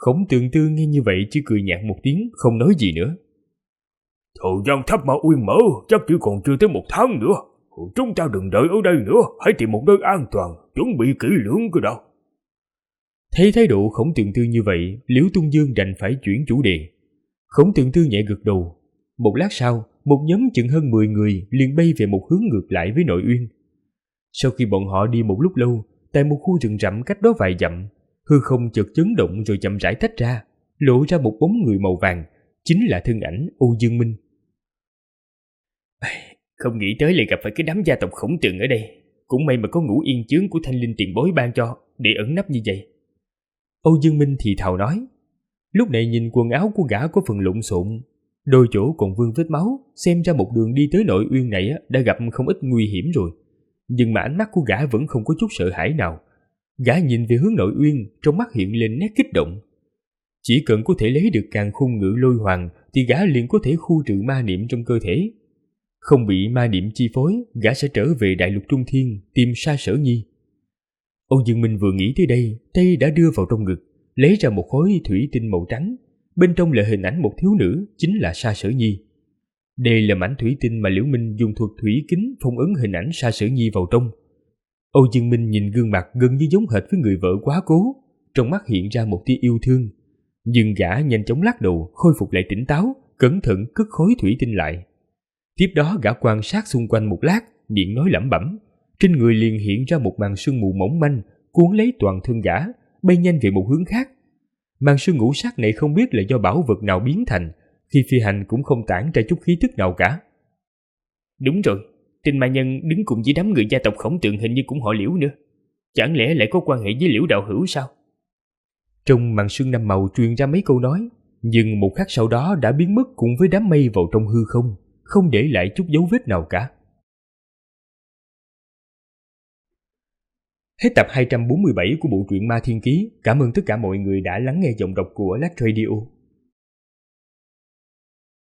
Khổng Tường Tư nghe như vậy chỉ cười nhạt một tiếng, không nói gì nữa. Thời gian Tháp Ma Uyên mở chắc chỉ còn chưa tới 1 tháng nữa. Chúng ta đừng đợi ở đây nữa, hãy tìm một nơi an toàn, chuẩn bị kỹ lưỡng cơ đã. Thấy thái độ Khổng Tường Tư như vậy, Liễu Tung Dương đành phải chuyển chủ đề. Khổng Tường Tư nhẹ gật đầu. Một lát sau, một nhóm chừng hơn 10 người liền bay về một hướng ngược lại với Nội Uyên. Sau khi bọn họ đi một lúc lâu, tại một khu rừng rậm cách đó vài dặm, hư không chợt chấn động rồi chậm rãi tách ra, lộ ra một bóng người màu vàng, chính là thân ảnh Âu Dương Minh. Không nghĩ tới lại gặp phải cái đám gia tộc Khổng Tường ở đây. Cũng may mà có ngũ yên chướng của Thanh Linh tiền bối ban cho, để ẩn nấp như vậy. Âu Dương Minh thì thào nói. Lúc này nhìn quần áo của gã có phần lộn xộn, đôi chỗ còn vương vết máu, xem ra một đường đi tới Nội Uyên này đã gặp không ít nguy hiểm rồi. Nhưng mà ánh mắt của gã vẫn không có chút sợ hãi nào. Gã nhìn về hướng Nội Uyên, trong mắt hiện lên nét kích động. Chỉ cần có thể lấy được càn khôn ngự lôi hoàng thì gã liền có thể khu trừ ma niệm trong cơ thể. Không bị ma niệm chi phối, gã sẽ trở về Đại Lục Trung Thiên tìm Sa Sở Nhi. Âu Dương Minh vừa nghĩ tới đây, tay đã đưa vào trong ngực, lấy ra một khối thủy tinh màu trắng. Bên trong là hình ảnh một thiếu nữ, chính là Sa Sở Nhi. Đây là mảnh thủy tinh mà Liễu Minh dùng thuật thủy kính phong ấn hình ảnh Sa Sở Nhi vào trong. Âu Dương Minh nhìn gương mặt gần như giống hệt với người vợ quá cố, trong mắt hiện ra một tia yêu thương. Nhưng gã nhanh chóng lắc đầu, khôi phục lại tỉnh táo, cẩn thận cất khối thủy tinh lại. Tiếp đó gã quan sát xung quanh một lát, miệng nói lẩm bẩm, trên người liền hiện ra một màn sương mù mỏng manh, cuốn lấy toàn thân gã, bay nhanh về một hướng khác. Màn sương ngũ sắc này không biết là do bảo vật nào biến thành, khi phi hành cũng không tản ra chút khí tức nào cả. Đúng rồi, tên ma nhân đứng cùng với đám người gia tộc Khổng Tường hình như cũng họ Liễu nữa. Chẳng lẽ lại có quan hệ với Liễu đạo hữu sao? Trong màn sương năm màu truyền ra mấy câu nói, nhưng một khắc sau đó đã biến mất cùng với đám mây vào trong hư không, không để lại chút dấu vết nào cả. Hết tập 247 của bộ truyện Ma Thiên Ký. Cảm ơn tất cả mọi người đã lắng nghe giọng đọc của Lách Radio.